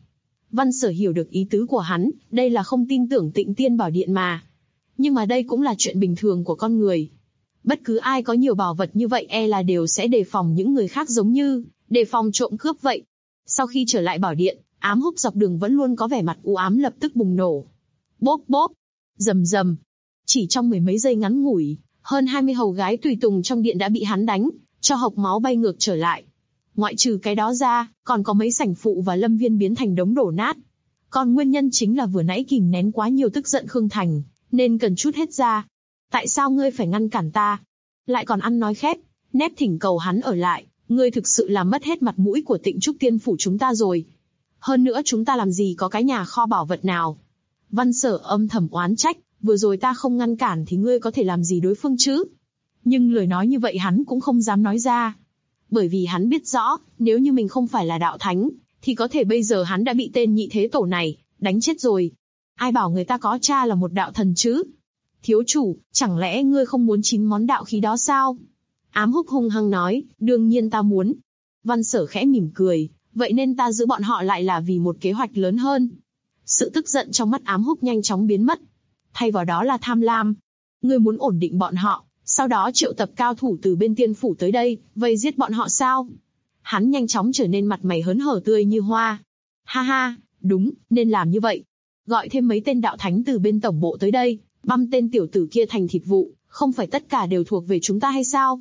Văn Sở hiểu được ý tứ của hắn, đây là không tin tưởng Tịnh Tiên Bảo Điện mà. Nhưng mà đây cũng là chuyện bình thường của con người. Bất cứ ai có nhiều bảo vật như vậy là đều sẽ đề phòng những người khác, giống như đề phòng trộm cướp vậy. Sau khi trở lại bảo điện, Ám Húc dọc đường vẫn luôn có vẻ mặt u ám lập tức bùng nổ. Bốp bốp, rầm rầm. Chỉ trong mười mấy giây ngắn ngủi, hơn 20 hầu gái tùy tùng trong điện đã bị hắn đánh cho hộc máu bay ngược trở lại. Ngoại trừ cái đó ra, còn có mấy sảnh phụ và lâm viên biến thành đống đổ nát. Còn nguyên nhân chính là vừa nãy kìm nén quá nhiều tức giận Khương Thành, nên cần chút hết ra. Tại sao ngươi phải ngăn cản ta? Lại còn ăn nói khép, nép thỉnh cầu hắn ở lại, ngươi thực sự làm mất hết mặt mũi của Tịnh Trúc Tiên Phủ chúng ta rồi. Hơn nữa chúng ta làm gì có cái nhà kho bảo vật nào. Văn Sở âm thầm oán trách, vừa rồi ta không ngăn cản thì ngươi có thể làm gì đối phương chứ? Nhưng lời nói như vậy hắn cũng không dám nói ra. Bởi vì hắn biết rõ, nếu như mình không phải là đạo thánh, thì có thể bây giờ hắn đã bị tên nhị thế tổ này đánh chết rồi. Ai bảo người ta có cha là một đạo thần chứ? Thiếu chủ, chẳng lẽ ngươi không muốn 9 món đạo khí đó sao? Ám Húc hung hăng nói, đương nhiên ta muốn. Văn Sở khẽ mỉm cười, vậy nên ta giữ bọn họ lại là vì một kế hoạch lớn hơn. Sự tức giận trong mắt Ám Húc nhanh chóng biến mất. Thay vào đó là tham lam. Ngươi muốn ổn định bọn họ, sau đó triệu tập cao thủ từ bên tiên phủ tới đây, vây giết bọn họ sao? Hắn nhanh chóng trở nên mặt mày hớn hở tươi như hoa. Ha ha, đúng, nên làm như vậy. Gọi thêm mấy tên đạo thánh từ bên tổng bộ tới đây, băm tên tiểu tử kia thành thịt vụ, không phải tất cả đều thuộc về chúng ta hay sao?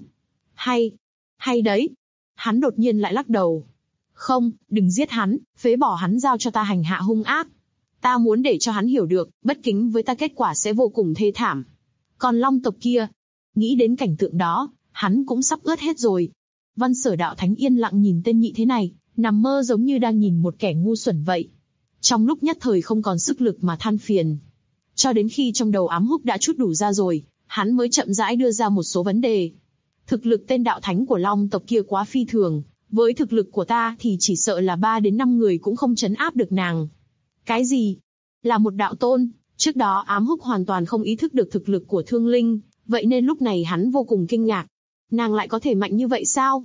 Hay đấy. Hắn đột nhiên lại lắc đầu. Không, đừng giết hắn, phế bỏ hắn giao cho ta hành hạ hung ác. Ta muốn để cho hắn hiểu được, bất kính với ta kết quả sẽ vô cùng thê thảm. Còn Long tộc kia, nghĩ đến cảnh tượng đó, hắn cũng sắp ướt hết rồi. Văn Sở đạo thánh yên lặng nhìn tên nhị thế này, nằm mơ giống như đang nhìn một kẻ ngu xuẩn vậy. Trong lúc nhất thời không còn sức lực mà than phiền. Cho đến khi trong đầu Ám Húc đã chút đủ ra rồi, hắn mới chậm rãi đưa ra một số vấn đề. Thực lực tên đạo thánh của Long tộc kia quá phi thường, với thực lực của ta thì chỉ sợ là 3 đến 5 người cũng không trấn áp được nàng. Cái gì? Là một đạo tôn? Trước đó Ám Húc hoàn toàn không ý thức được thực lực của Thương Linh, vậy nên lúc này hắn vô cùng kinh ngạc. Nàng lại có thể mạnh như vậy sao?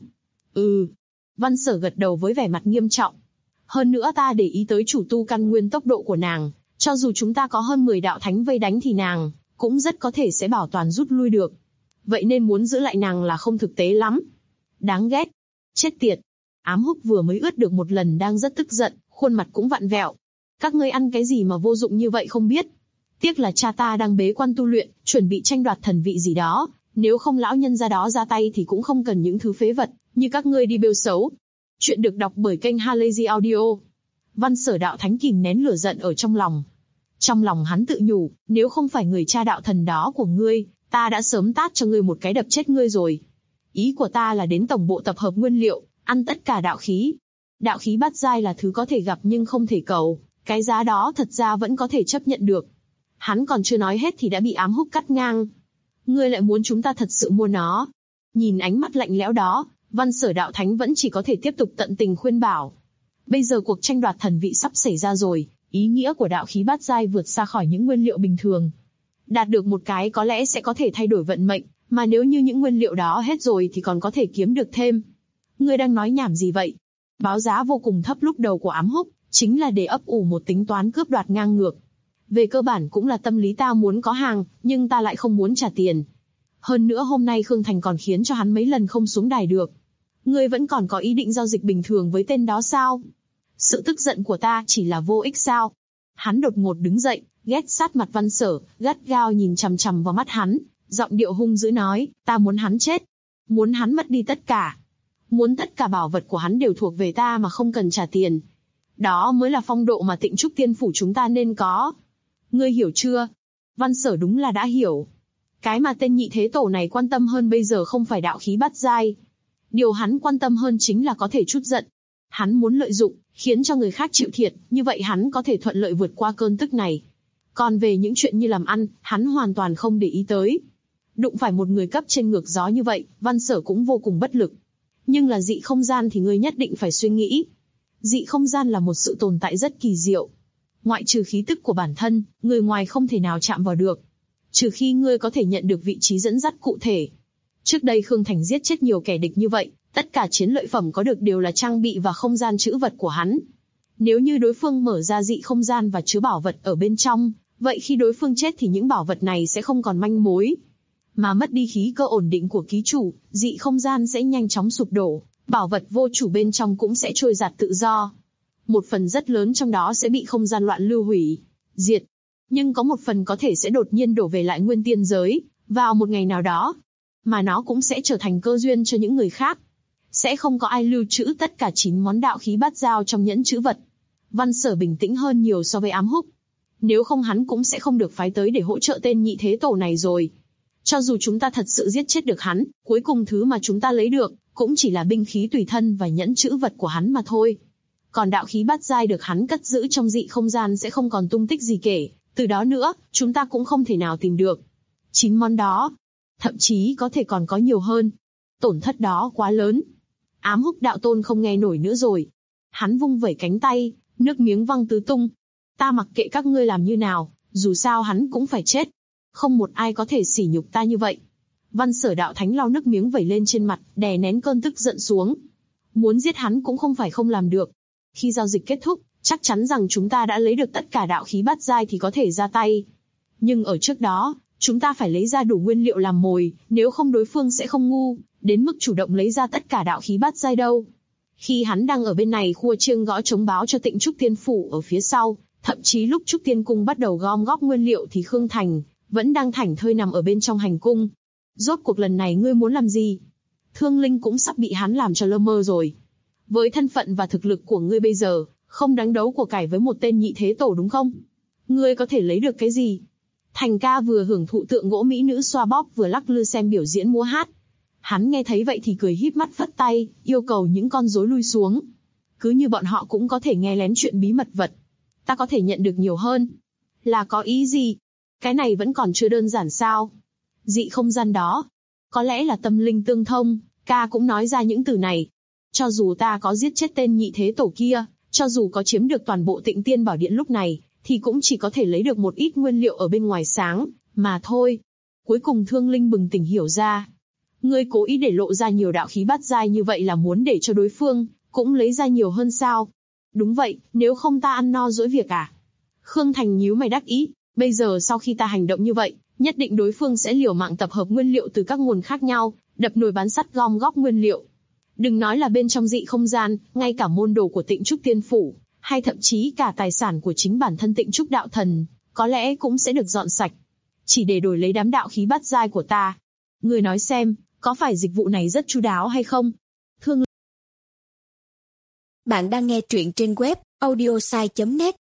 Văn Sở gật đầu với vẻ mặt nghiêm trọng. Hơn nữa ta để ý tới chủ tu căn nguyên tốc độ của nàng, cho dù chúng ta có hơn 10 đạo thánh vây đánh thì nàng cũng rất có thể sẽ bảo toàn rút lui được. Vậy nên muốn giữ lại nàng là không thực tế lắm. Đáng ghét. Chết tiệt. Ám Húc vừa mới ướt được một lần đang rất tức giận, khuôn mặt cũng vặn vẹo. Các ngươi ăn cái gì mà vô dụng như vậy không biết. Tiếc là cha ta đang bế quan tu luyện, chuẩn bị tranh đoạt thần vị gì đó. Nếu không lão nhân ra đó ra tay thì cũng không cần những thứ phế vật như các ngươi đi bêu xấu. Chuyện được đọc bởi kênh Halazy Audio. Văn Sở đạo thánh kìm nén lửa giận ở trong lòng. Trong lòng hắn tự nhủ, nếu không phải người cha đạo thần đó của ngươi, ta đã sớm tát cho ngươi một cái đập chết ngươi rồi. Ý của ta là đến tổng bộ tập hợp nguyên liệu, ăn tất cả đạo khí. Đạo khí bát giai là thứ có thể gặp nhưng không thể cầu, cái giá đó thật ra vẫn có thể chấp nhận được. Hắn còn chưa nói hết thì đã bị Ám Húc cắt ngang. Ngươi lại muốn chúng ta thật sự mua nó? Nhìn ánh mắt lạnh lẽo đó, Văn Sở đạo thánh vẫn chỉ có thể tiếp tục tận tình khuyên bảo. Bây giờ cuộc tranh đoạt thần vị sắp xảy ra rồi, ý nghĩa của đạo khí bát giai vượt xa khỏi những nguyên liệu bình thường. Đạt được một cái có lẽ sẽ có thể thay đổi vận mệnh, mà nếu như những nguyên liệu đó hết rồi thì còn có thể kiếm được thêm. Ngươi đang nói nhảm gì vậy? Báo giá vô cùng thấp lúc đầu của Ám Húc, chính là để ấp ủ một tính toán cướp đoạt ngang ngược. Về cơ bản cũng là tâm lý ta muốn có hàng, nhưng ta lại không muốn trả tiền. Hơn nữa hôm nay Khương Thành còn khiến cho hắn mấy lần không xuống đài được. Ngươi vẫn còn có ý định giao dịch bình thường với tên đó sao? Sự tức giận của ta chỉ là vô ích sao? Hắn đột ngột đứng dậy, ghét sát mặt Văn Sở, gắt gao nhìn chằm chằm vào mắt hắn, giọng điệu hung dữ nói, ta muốn hắn chết. Muốn hắn mất đi tất cả. Muốn tất cả bảo vật của hắn đều thuộc về ta mà không cần trả tiền. Đó mới là phong độ mà Tịnh Trúc Tiên Phủ chúng ta nên có. Ngươi hiểu chưa? Văn Sở đúng là đã hiểu. Cái mà tên nhị thế tổ này quan tâm hơn bây giờ không phải đạo khí bát giai. Điều hắn quan tâm hơn chính là có thể trút giận. Hắn muốn lợi dụng, khiến cho người khác chịu thiệt, như vậy hắn có thể thuận lợi vượt qua cơn tức này. Còn về những chuyện như làm ăn, hắn hoàn toàn không để ý tới. Đụng phải một người cấp trên ngược gió như vậy, Văn Sở cũng vô cùng bất lực. Nhưng là dị không gian thì ngươi nhất định phải suy nghĩ. Dị không gian là một sự tồn tại rất kỳ diệu. Ngoại trừ khí tức của bản thân, người ngoài không thể nào chạm vào được. Trừ khi ngươi có thể nhận được vị trí dẫn dắt cụ thể. Trước đây Khương Thành giết chết nhiều kẻ địch như vậy, tất cả chiến lợi phẩm có được đều là trang bị và không gian trữ vật của hắn. Nếu như đối phương mở ra dị không gian và chứa bảo vật ở bên trong, vậy khi đối phương chết thì những bảo vật này sẽ không còn manh mối. Mà mất đi khí cơ ổn định của ký chủ, dị không gian sẽ nhanh chóng sụp đổ, bảo vật vô chủ bên trong cũng sẽ trôi giạt tự do. Một phần rất lớn trong đó sẽ bị không gian loạn lưu hủy, diệt. Nhưng có một phần có thể sẽ đột nhiên đổ về lại nguyên tiên giới, vào một ngày nào đó. Mà nó cũng sẽ trở thành cơ duyên cho những người khác. Sẽ không có ai lưu trữ tất cả 9 món đạo khí bát giao trong nhẫn trữ vật. Văn Sở bình tĩnh hơn nhiều so với Ám Húc. Nếu không hắn cũng sẽ không được phái tới để hỗ trợ tên nhị thế tổ này rồi. Cho dù chúng ta thật sự giết chết được hắn, cuối cùng thứ mà chúng ta lấy được, cũng chỉ là binh khí tùy thân và nhẫn trữ vật của hắn mà thôi. Còn đạo khí bát giai được hắn cất giữ trong dị không gian sẽ không còn tung tích gì kể, từ đó nữa, chúng ta cũng không thể nào tìm được. 9 món đó, thậm chí có thể còn có nhiều hơn. Tổn thất đó quá lớn. Ám Húc đạo tôn không nghe nổi nữa rồi. Hắn vung vẩy cánh tay, nước miếng văng tứ tung. Ta mặc kệ các ngươi làm như nào, dù sao hắn cũng phải chết. Không một ai có thể sỉ nhục ta như vậy. Văn Sở đạo thánh lau nước miếng vẩy lên trên mặt, đè nén cơn tức giận xuống. Muốn giết hắn cũng không phải không làm được. Khi giao dịch kết thúc, chắc chắn rằng chúng ta đã lấy được tất cả đạo khí bát giai thì có thể ra tay. Nhưng ở trước đó, chúng ta phải lấy ra đủ nguyên liệu làm mồi, nếu không đối phương sẽ không ngu, đến mức chủ động lấy ra tất cả đạo khí bát giai đâu. Khi hắn đang ở bên này khua chiêng gõ trống báo cho Tịnh Trúc Tiên Phủ ở phía sau, thậm chí lúc Trúc Tiên Cung bắt đầu gom góp nguyên liệu thì Khương Thành vẫn đang thảnh thơi nằm ở bên trong hành cung. Rốt cuộc lần này ngươi muốn làm gì? Thương Linh cũng sắp bị hắn làm cho lơ mơ rồi. Với thân phận và thực lực của ngươi bây giờ, không đáng đấu của cải với một tên nhị thế tổ đúng không? Ngươi có thể lấy được cái gì? Thành ca vừa hưởng thụ tượng gỗ mỹ nữ xoa bóp vừa lắc lư xem biểu diễn múa hát. Hắn nghe thấy vậy thì cười híp mắt phất tay, yêu cầu những con rối lui xuống. Cứ như bọn họ cũng có thể nghe lén chuyện bí mật vật. Ta có thể nhận được nhiều hơn. Là có ý gì? Cái này vẫn còn chưa đơn giản sao? Dị không gian đó. Có lẽ là tâm linh tương thông, ca cũng nói ra những từ này. Cho dù ta có giết chết tên nhị thế tổ kia, cho dù có chiếm được toàn bộ Tịnh Tiên Bảo Điện lúc này, thì cũng chỉ có thể lấy được một ít nguyên liệu ở bên ngoài sáng, mà thôi. Cuối cùng Thương Linh bừng tỉnh hiểu ra. Ngươi cố ý để lộ ra nhiều đạo khí bát giai như vậy là muốn để cho đối phương cũng lấy ra nhiều hơn sao? Đúng vậy, nếu không ta ăn no dỗi việc à? Khương Thành nhíu mày đắc ý, bây giờ sau khi ta hành động như vậy, nhất định đối phương sẽ liều mạng tập hợp nguyên liệu từ các nguồn khác nhau, đập nồi bán sắt gom góp nguyên liệu. Đừng nói là bên trong dị không gian, ngay cả môn đồ của Tịnh Trúc Tiên Phủ, hay thậm chí cả tài sản của chính bản thân Tịnh Trúc đạo thần, có lẽ cũng sẽ được dọn sạch. Chỉ để đổi lấy đám đạo khí bát giai của ta. Người nói xem, có phải dịch vụ này rất chu đáo hay không? Thương. Bạn đang nghe truyện trên web audiosai.net.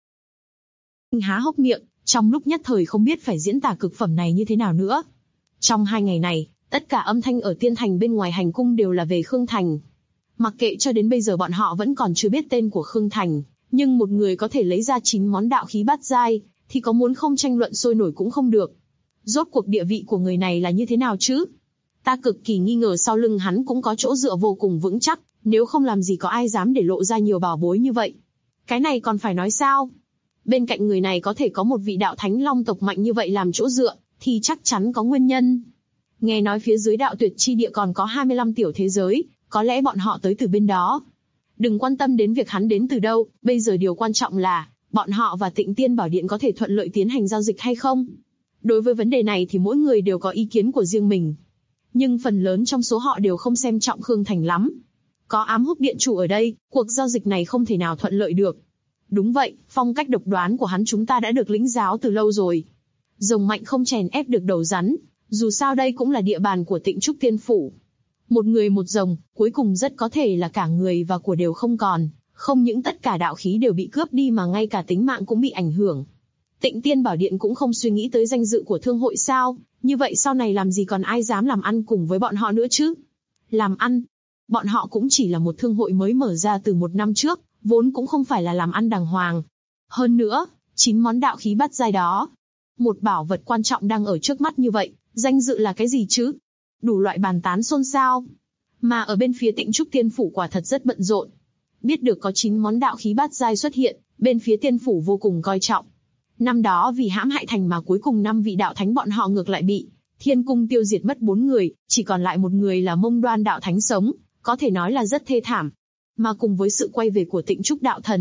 Há hốc miệng, trong lúc nhất thời không biết phải diễn tả cực phẩm này như thế nào nữa. Trong 2 ngày này, tất cả âm thanh ở Tiên Thành bên ngoài hành cung đều là về Khương Thành. Mặc kệ cho đến bây giờ bọn họ vẫn còn chưa biết tên của Khương Thành, nhưng một người có thể lấy ra 9 món đạo khí bát giai, thì có muốn không tranh luận sôi nổi cũng không được. Rốt cuộc địa vị của người này là như thế nào chứ? Ta cực kỳ nghi ngờ sau lưng hắn cũng có chỗ dựa vô cùng vững chắc, nếu không làm gì có ai dám để lộ ra nhiều bảo bối như vậy. Cái này còn phải nói sao? Bên cạnh người này có thể có một vị đạo thánh long tộc mạnh như vậy làm chỗ dựa, thì chắc chắn có nguyên nhân. Nghe nói phía dưới đạo tuyệt chi địa còn có 25 tiểu thế giới, có lẽ bọn họ tới từ bên đó. Đừng quan tâm đến việc hắn đến từ đâu, bây giờ điều quan trọng là, bọn họ và Tịnh Tiên Bảo Điện có thể thuận lợi tiến hành giao dịch hay không? Đối với vấn đề này thì mỗi người đều có ý kiến của riêng mình. Nhưng phần lớn trong số họ đều không xem trọng Khương Thành lắm. Có Ám Húc điện chủ ở đây, cuộc giao dịch này không thể nào thuận lợi được. Đúng vậy, phong cách độc đoán của hắn chúng ta đã được lĩnh giáo từ lâu rồi. Rồng mạnh không chèn ép được đầu rắn, dù sao đây cũng là địa bàn của Tịnh Trúc Tiên Phủ. Một người một rồng, cuối cùng rất có thể là cả người và của đều không còn, không những tất cả đạo khí đều bị cướp đi mà ngay cả tính mạng cũng bị ảnh hưởng. Tịnh Tiên Bảo Điện cũng không suy nghĩ tới danh dự của thương hội sao, như vậy sau này làm gì còn ai dám làm ăn cùng với bọn họ nữa chứ? Làm ăn? Bọn họ cũng chỉ là một thương hội mới mở ra từ 1 năm trước, vốn cũng không phải là làm ăn đàng hoàng. Hơn nữa, 9 món đạo khí bát giai đó. Một bảo vật quan trọng đang ở trước mắt như vậy, danh dự là cái gì chứ? Đủ loại bàn tán xôn xao. Mà ở bên phía Tịnh Trúc Tiên Phủ quả thật rất bận rộn. Biết được có 9 món đạo khí bát giai xuất hiện, bên phía Tiên Phủ vô cùng coi trọng. Năm đó vì hãm hại Thành mà cuối cùng 5 vị đạo thánh bọn họ ngược lại bị Thiên Cung tiêu diệt mất 4 người, chỉ còn lại một người là Mông Đoan đạo thánh sống, có thể nói là rất thê thảm. Mà cùng với sự quay về của Tịnh Trúc đạo thần,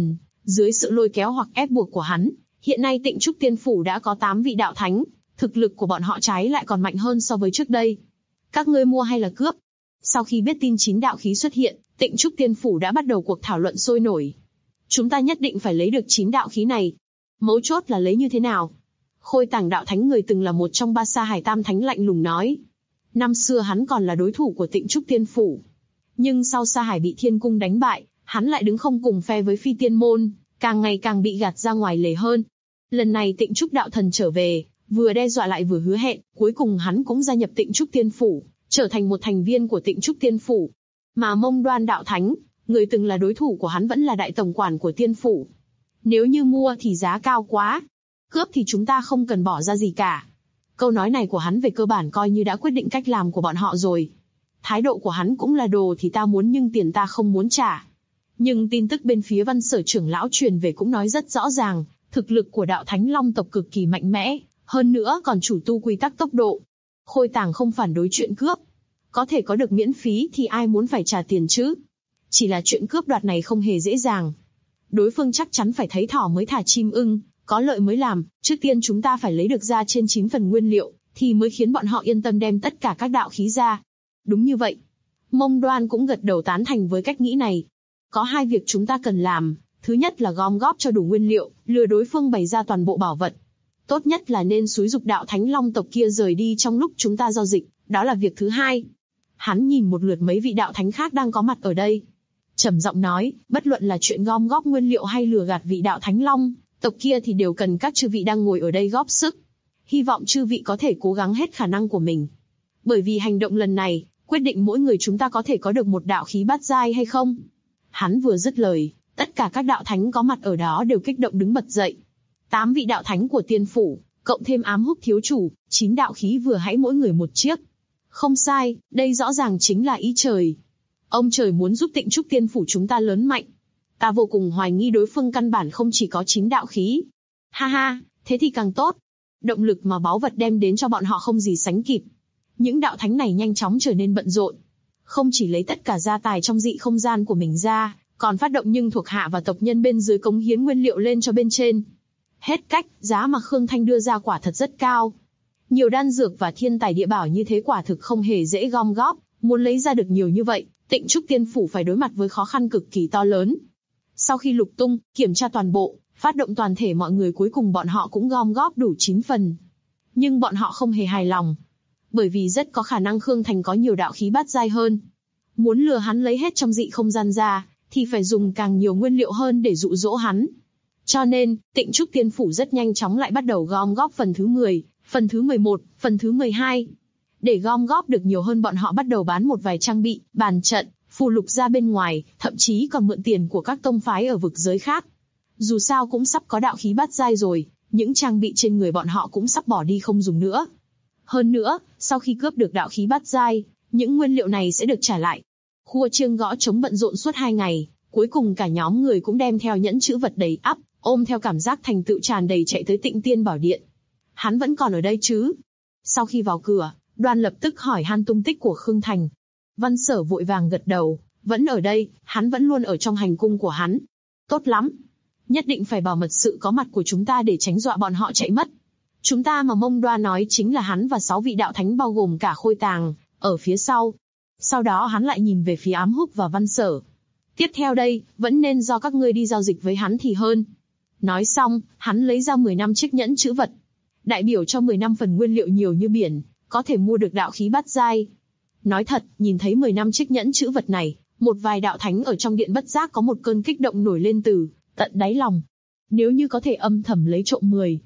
Dưới sự lôi kéo hoặc ép buộc của hắn, hiện nay Tịnh Trúc Tiên Phủ đã có 8 vị đạo thánh, thực lực của bọn họ trái lại còn mạnh hơn so với trước đây. Các ngươi mua hay là cướp? Sau khi biết tin 9 đạo khí xuất hiện, Tịnh Trúc Tiên Phủ đã bắt đầu cuộc thảo luận sôi nổi. Chúng ta nhất định phải lấy được 9 đạo khí này. Mấu chốt là lấy như thế nào? Khôi Tàng đạo thánh người từng là một trong 3 Sa Hải Tam thánh lạnh lùng nói. Năm xưa hắn còn là đối thủ của Tịnh Trúc Tiên Phủ. Nhưng sau Sa Hải bị Thiên Cung đánh bại, hắn lại đứng không cùng phe với Phi Tiên Môn, càng ngày càng bị gạt ra ngoài lề hơn. Lần này Tịnh Trúc đạo thần trở về, vừa đe dọa lại vừa hứa hẹn, cuối cùng hắn cũng gia nhập Tịnh Trúc Tiên Phủ, trở thành một thành viên của Tịnh Trúc Tiên Phủ. Mà Mông Đoan đạo thánh, người từng là đối thủ của hắn vẫn là đại tổng quản của Tiên Phủ. Nếu như mua thì giá cao quá, cướp thì chúng ta không cần bỏ ra gì cả. Câu nói này của hắn về cơ bản coi như đã quyết định cách làm của bọn họ rồi. Thái độ của hắn cũng là đồ thì ta muốn nhưng tiền ta không muốn trả. Nhưng tin tức bên phía Văn Sở trưởng lão truyền về cũng nói rất rõ ràng, thực lực của đạo thánh long tộc cực kỳ mạnh mẽ, hơn nữa còn chủ tu quy tắc tốc độ. Khôi Tàng không phản đối chuyện cướp. Có thể có được miễn phí thì ai muốn phải trả tiền chứ? Chỉ là chuyện cướp đoạt này không hề dễ dàng. Đối phương chắc chắn phải thấy thỏ mới thả chim ưng, có lợi mới làm, trước tiên chúng ta phải lấy được ra trên 9 phần nguyên liệu, thì mới khiến bọn họ yên tâm đem tất cả các đạo khí ra. Đúng như vậy. Mông Đoan cũng gật đầu tán thành với cách nghĩ này. Có 2 việc chúng ta cần làm, thứ nhất là gom góp cho đủ nguyên liệu, lừa đối phương bày ra toàn bộ bảo vật. Tốt nhất là nên xúi giục đạo thánh long tộc kia rời đi trong lúc chúng ta giao dịch, đó là việc thứ hai. Hắn nhìn một lượt mấy vị đạo thánh khác đang có mặt ở đây. Trầm giọng nói, bất luận là chuyện gom góp nguyên liệu hay lừa gạt vị đạo thánh long tộc kia thì đều cần các chư vị đang ngồi ở đây góp sức. Hy vọng chư vị có thể cố gắng hết khả năng của mình. Bởi vì hành động lần này, quyết định mỗi người chúng ta có thể có được một đạo khí bát giai hay không. Hắn vừa dứt lời, tất cả các đạo thánh có mặt ở đó đều kích động đứng bật dậy. 8 vị đạo thánh của Tiên Phủ, cộng thêm Ám Húc thiếu chủ, 9 đạo khí vừa hãy mỗi người một chiếc. Không sai, đây rõ ràng chính là ý trời. Ông trời muốn giúp Tịnh Trúc Tiên Phủ chúng ta lớn mạnh. Ta vô cùng hoài nghi đối phương căn bản không chỉ có 9 đạo khí. Ha ha, thế thì càng tốt. Động lực mà báu vật đem đến cho bọn họ không gì sánh kịp. Những đạo thánh này nhanh chóng trở nên bận rộn. Không chỉ lấy tất cả gia tài trong dị không gian của mình ra, còn phát động nhưng thuộc hạ và tộc nhân bên dưới cống hiến nguyên liệu lên cho bên trên. Hết cách, giá mà Khương Thanh đưa ra quả thật rất cao. Nhiều đan dược và thiên tài địa bảo như thế quả thực không hề dễ gom góp, muốn lấy ra được nhiều như vậy, Tịnh Trúc Tiên Phủ phải đối mặt với khó khăn cực kỳ to lớn. Sau khi lục tung, kiểm tra toàn bộ, phát động toàn thể mọi người cuối cùng bọn họ cũng gom góp đủ 9 phần. Nhưng bọn họ không hề hài lòng. Bởi vì rất có khả năng Khương Thành có nhiều đạo khí bát giai hơn. Muốn lừa hắn lấy hết trong dị không gian ra, thì phải dùng càng nhiều nguyên liệu hơn để dụ dỗ hắn. Cho nên, Tịnh Trúc Tiên Phủ rất nhanh chóng lại bắt đầu gom góp phần thứ 10, phần thứ 11, phần thứ 12. Để gom góp được nhiều hơn bọn họ bắt đầu bán một vài trang bị, bàn trận, phù lục ra bên ngoài, thậm chí còn mượn tiền của các tông phái ở vực giới khác. Dù sao cũng sắp có đạo khí bát giai rồi, những trang bị trên người bọn họ cũng sắp bỏ đi không dùng nữa. Hơn nữa, sau khi cướp được đạo khí bát giai, những nguyên liệu này sẽ được trả lại. Khua chiêng gõ trống bận rộn suốt 2 ngày, cuối cùng cả nhóm người cũng đem theo nhẫn chữ vật đầy ắp, ôm theo cảm giác thành tựu tràn đầy chạy tới Tịnh Tiên Bảo Điện. Hắn vẫn còn ở đây chứ? Sau khi vào cửa, Đoan lập tức hỏi han tung tích của Khương Thành. Văn Sở vội vàng gật đầu, vẫn ở đây, hắn vẫn luôn ở trong hành cung của hắn. Tốt lắm. Nhất định phải bảo mật sự có mặt của chúng ta để tránh dọa bọn họ chạy mất. Chúng ta mà Mông Đoan nói chính là hắn và 6 vị đạo thánh bao gồm cả Khôi Tàng, ở phía sau. Sau đó hắn lại nhìn về phía Ám Húc và Văn Sở. Tiếp theo đây, vẫn nên do các ngươi đi giao dịch với hắn thì hơn. Nói xong, hắn lấy ra 10 năm chiếc nhẫn chữ vật. Đại biểu cho 10 năm phần nguyên liệu nhiều như biển, có thể mua được đạo khí bát giai. Nói thật, nhìn thấy 10 năm chiếc nhẫn chữ vật này, một vài đạo thánh ở trong điện bất giác có một cơn kích động nổi lên từ tận đáy lòng. Nếu như có thể âm thầm lấy trộm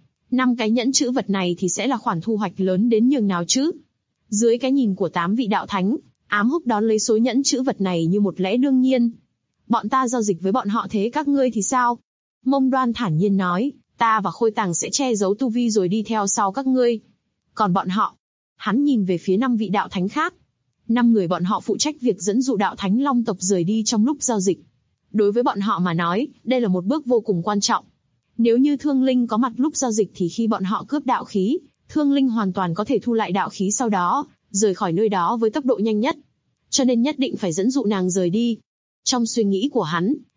5 cái nhẫn chữ vật này thì sẽ là khoản thu hoạch lớn đến nhường nào chứ. Dưới cái nhìn của 8 vị đạo thánh, Ám Húc đón lấy số nhẫn chữ vật này như một lẽ đương nhiên. Bọn ta giao dịch với bọn họ thế các ngươi thì sao? Mông Đoan thản nhiên nói, ta và Khôi Tàng sẽ che giấu tu vi rồi đi theo sau các ngươi. Còn bọn họ? Hắn nhìn về phía 5 vị đạo thánh khác. 5 người bọn họ phụ trách việc dẫn dụ đạo thánh long tộc rời đi trong lúc giao dịch. Đối với bọn họ mà nói, đây là một bước vô cùng quan trọng. Nếu như Thương Linh có mặt lúc giao dịch thì khi bọn họ cướp đạo khí, Thương Linh hoàn toàn có thể thu lại đạo khí sau đó, rời khỏi nơi đó với tốc độ nhanh nhất. Cho nên nhất định phải dẫn dụ nàng rời đi. Trong suy nghĩ của hắn,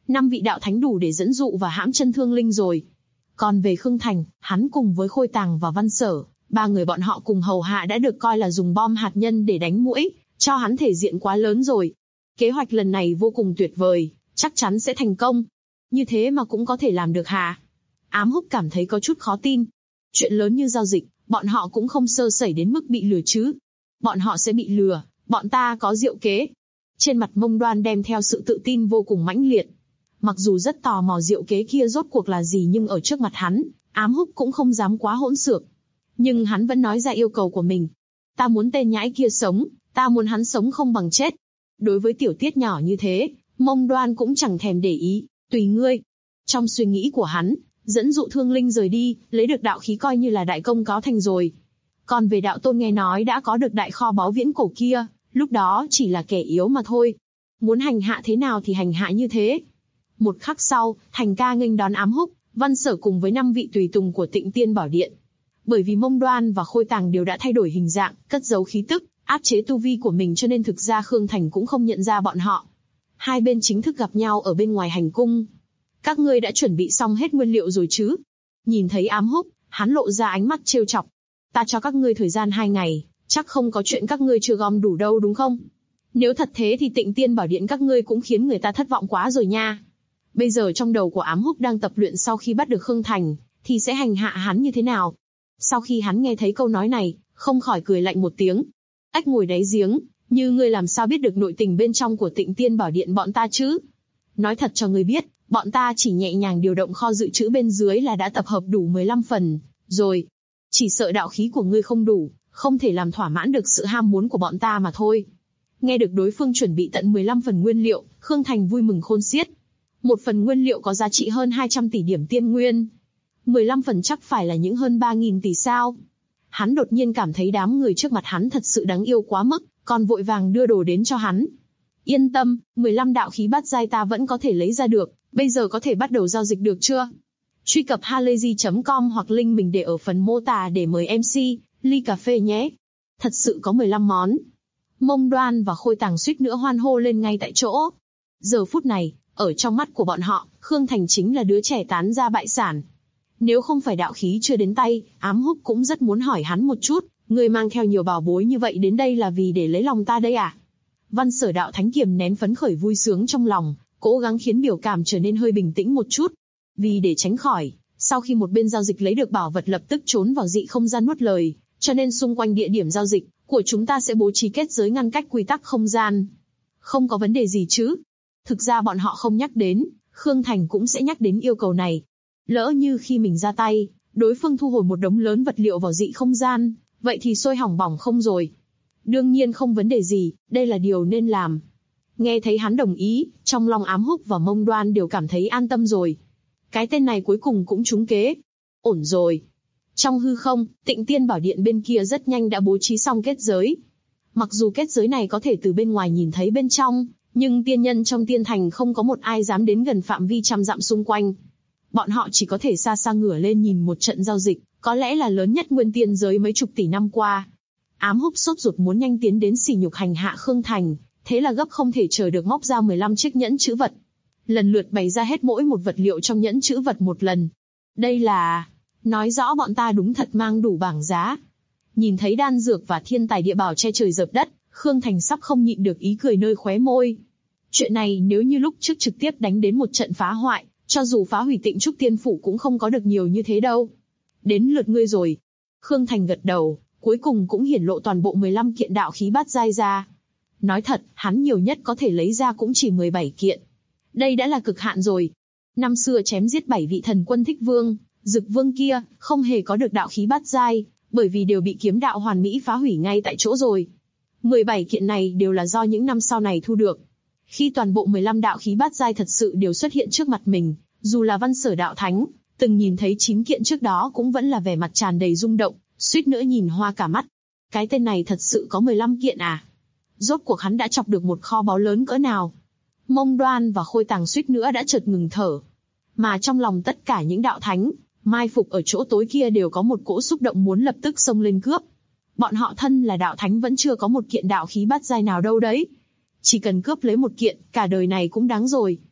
5 vị đạo thánh đủ để dẫn dụ và hãm chân Thương Linh rồi. Còn về Khương Thành, hắn cùng với Khôi Tàng và Văn Sở, 3 người bọn họ cùng hầu hạ đã được coi là dùng bom hạt nhân để đánh muỗi, cho hắn thể diện quá lớn rồi. Kế hoạch lần này vô cùng tuyệt vời, chắc chắn sẽ thành công. Như thế mà cũng có thể làm được hả? Ám Húc cảm thấy có chút khó tin. Chuyện lớn như giao dịch, bọn họ cũng không sơ sẩy đến mức bị lừa chứ. Bọn họ sẽ bị lừa, bọn ta có diệu kế. Trên mặt Mông Đoan đem theo sự tự tin vô cùng mãnh liệt. Mặc dù rất tò mò diệu kế kia rốt cuộc là gì, nhưng ở trước mặt hắn, Ám Húc cũng không dám quá hỗn xược. Nhưng hắn vẫn nói ra yêu cầu của mình. Ta muốn tên nhãi kia sống, ta muốn hắn sống không bằng chết. Đối với tiểu tiết nhỏ như thế, Mông Đoan cũng chẳng thèm để ý, tùy ngươi. Trong suy nghĩ của hắn, dẫn dụ Thương Linh rời đi, lấy được đạo khí coi như là đại công cáo thành rồi. Còn về đạo tôn nghe nói đã có được đại kho báu viễn cổ kia, lúc đó chỉ là kẻ yếu mà thôi. Muốn hành hạ thế nào thì hành hạ như thế. Một khắc sau, Thành Ca nghênh đón Ám Húc, Văn Sở cùng với 5 vị tùy tùng của Tịnh Tiên Bảo Điện. Bởi vì Mông Đoan và Khôi Tàng đều đã thay đổi hình dạng, cất giấu khí tức, áp chế tu vi của mình, cho nên thực ra Khương Thành cũng không nhận ra bọn họ. Hai bên chính thức gặp nhau ở bên ngoài hành cung. Các ngươi đã chuẩn bị xong hết nguyên liệu rồi chứ? Nhìn thấy Ám Húc, hắn lộ ra ánh mắt trêu chọc. Ta cho các ngươi thời gian 2 ngày, chắc không có chuyện các ngươi chưa gom đủ đâu đúng không? Nếu thật thế thì Tịnh Tiên Bảo Điện các ngươi cũng khiến người ta thất vọng quá rồi nha. Bây giờ trong đầu của Ám Húc đang tập luyện sau khi bắt được Khương Thành, thì sẽ hành hạ hắn như thế nào? Sau khi hắn nghe thấy câu nói này, không khỏi cười lạnh một tiếng. Ếch ngồi đáy giếng, như ngươi làm sao biết được nội tình bên trong của Tịnh Tiên Bảo Điện bọn ta chứ? Nói thật cho ngươi biết, bọn ta chỉ nhẹ nhàng điều động kho dự trữ bên dưới là đã tập hợp đủ 15 phần, rồi. Chỉ sợ đạo khí của ngươi không đủ, không thể làm thỏa mãn được sự ham muốn của bọn ta mà thôi. Nghe được đối phương chuẩn bị tận 15 phần nguyên liệu, Khương Thành vui mừng khôn xiết. Một phần nguyên liệu có giá trị hơn 200 tỷ điểm tiên nguyên. 15 phần chắc phải là những hơn 3.000 tỷ sao. Hắn đột nhiên cảm thấy đám người trước mặt hắn thật sự đáng yêu quá mức, còn vội vàng đưa đồ đến cho hắn. Yên tâm, 15 đạo khí bát giai ta vẫn có thể lấy ra được, bây giờ có thể bắt đầu giao dịch được chưa? Truy cập halayzi.com hoặc link mình để ở phần mô tả để mời MC, ly cà phê nhé. Thật sự có 15 món. Mông Đoan và Khôi Tàng suýt nữa hoan hô lên ngay tại chỗ. Giờ phút này, ở trong mắt của bọn họ, Khương Thành chính là đứa trẻ tán ra bại sản. Nếu không phải đạo khí chưa đến tay, Ám Húc cũng rất muốn hỏi hắn một chút, người mang theo nhiều bảo bối như vậy đến đây là vì để lấy lòng ta đây à? Văn Sở đạo thánh kiềm nén phấn khởi vui sướng trong lòng, cố gắng khiến biểu cảm trở nên hơi bình tĩnh một chút. Vì để tránh khỏi, sau khi một bên giao dịch lấy được bảo vật lập tức trốn vào dị không gian nuốt lời, cho nên xung quanh địa điểm giao dịch của chúng ta sẽ bố trí kết giới ngăn cách quy tắc không gian. Không có vấn đề gì chứ? Thực ra bọn họ không nhắc đến, Khương Thành cũng sẽ nhắc đến yêu cầu này. Lỡ như khi mình ra tay, đối phương thu hồi một đống lớn vật liệu vào dị không gian, vậy thì sôi hỏng bỏng không rồi. Đương nhiên không vấn đề gì, đây là điều nên làm. Nghe thấy hắn đồng ý, trong lòng Ám Húc và Mông Đoan đều cảm thấy an tâm rồi. Cái tên này cuối cùng cũng trúng kế. Ổn rồi. Trong hư không, Tịnh Tiên Bảo Điện bên kia rất nhanh đã bố trí xong kết giới. Mặc dù kết giới này có thể từ bên ngoài nhìn thấy bên trong, nhưng tiên nhân trong tiên thành không có một ai dám đến gần phạm vi trăm dặm xung quanh. Bọn họ chỉ có thể xa xa ngửa lên nhìn một trận giao dịch, có lẽ là lớn nhất nguyên tiên giới mấy chục tỷ năm qua. Ám Húc sốt ruột muốn nhanh tiến đến sỉ nhục hành hạ Khương Thành, thế là gấp không thể chờ được móc ra 15 chiếc nhẫn chữ vật. Lần lượt bày ra hết mỗi một vật liệu trong nhẫn chữ vật một lần. Đây là... nói rõ bọn ta đúng thật mang đủ bảng giá. Nhìn thấy đan dược và thiên tài địa bảo che trời dợp đất, Khương Thành sắp không nhịn được ý cười nơi khóe môi. Chuyện này nếu như lúc trước trực tiếp đánh đến một trận phá hoại, cho dù phá hủy Tịnh Trúc Tiên Phủ cũng không có được nhiều như thế đâu. Đến lượt ngươi rồi. Khương Thành gật đầu, cuối cùng cũng hiển lộ toàn bộ 15 kiện đạo khí bát giai ra. Nói thật, hắn nhiều nhất có thể lấy ra cũng chỉ 17 kiện. Đây đã là cực hạn rồi. Năm xưa chém giết 7 vị thần quân Thích Vương, Dực Vương kia, không hề có được đạo khí bát giai, bởi vì đều bị kiếm đạo hoàn mỹ phá hủy ngay tại chỗ rồi. 17 kiện này đều là do những năm sau này thu được. Khi toàn bộ 15 đạo khí bát giai thật sự đều xuất hiện trước mặt mình, dù là Văn Sở đạo thánh, từng nhìn thấy 9 kiện trước đó cũng vẫn là vẻ mặt tràn đầy rung động, suýt nữa nhìn hoa cả mắt. Cái tên này thật sự có 15 kiện à? Rốt cuộc hắn đã chọc được một kho báu lớn cỡ nào? Mông Đoan và Khôi Tàng suýt nữa đã chợt ngừng thở. Mà trong lòng tất cả những đạo thánh, mai phục ở chỗ tối kia đều có một cỗ xúc động muốn lập tức xông lên cướp. Bọn họ thân là đạo thánh vẫn chưa có một kiện đạo khí bát giai nào đâu đấy. Chỉ cần cướp lấy một kiện, cả đời này cũng đáng rồi.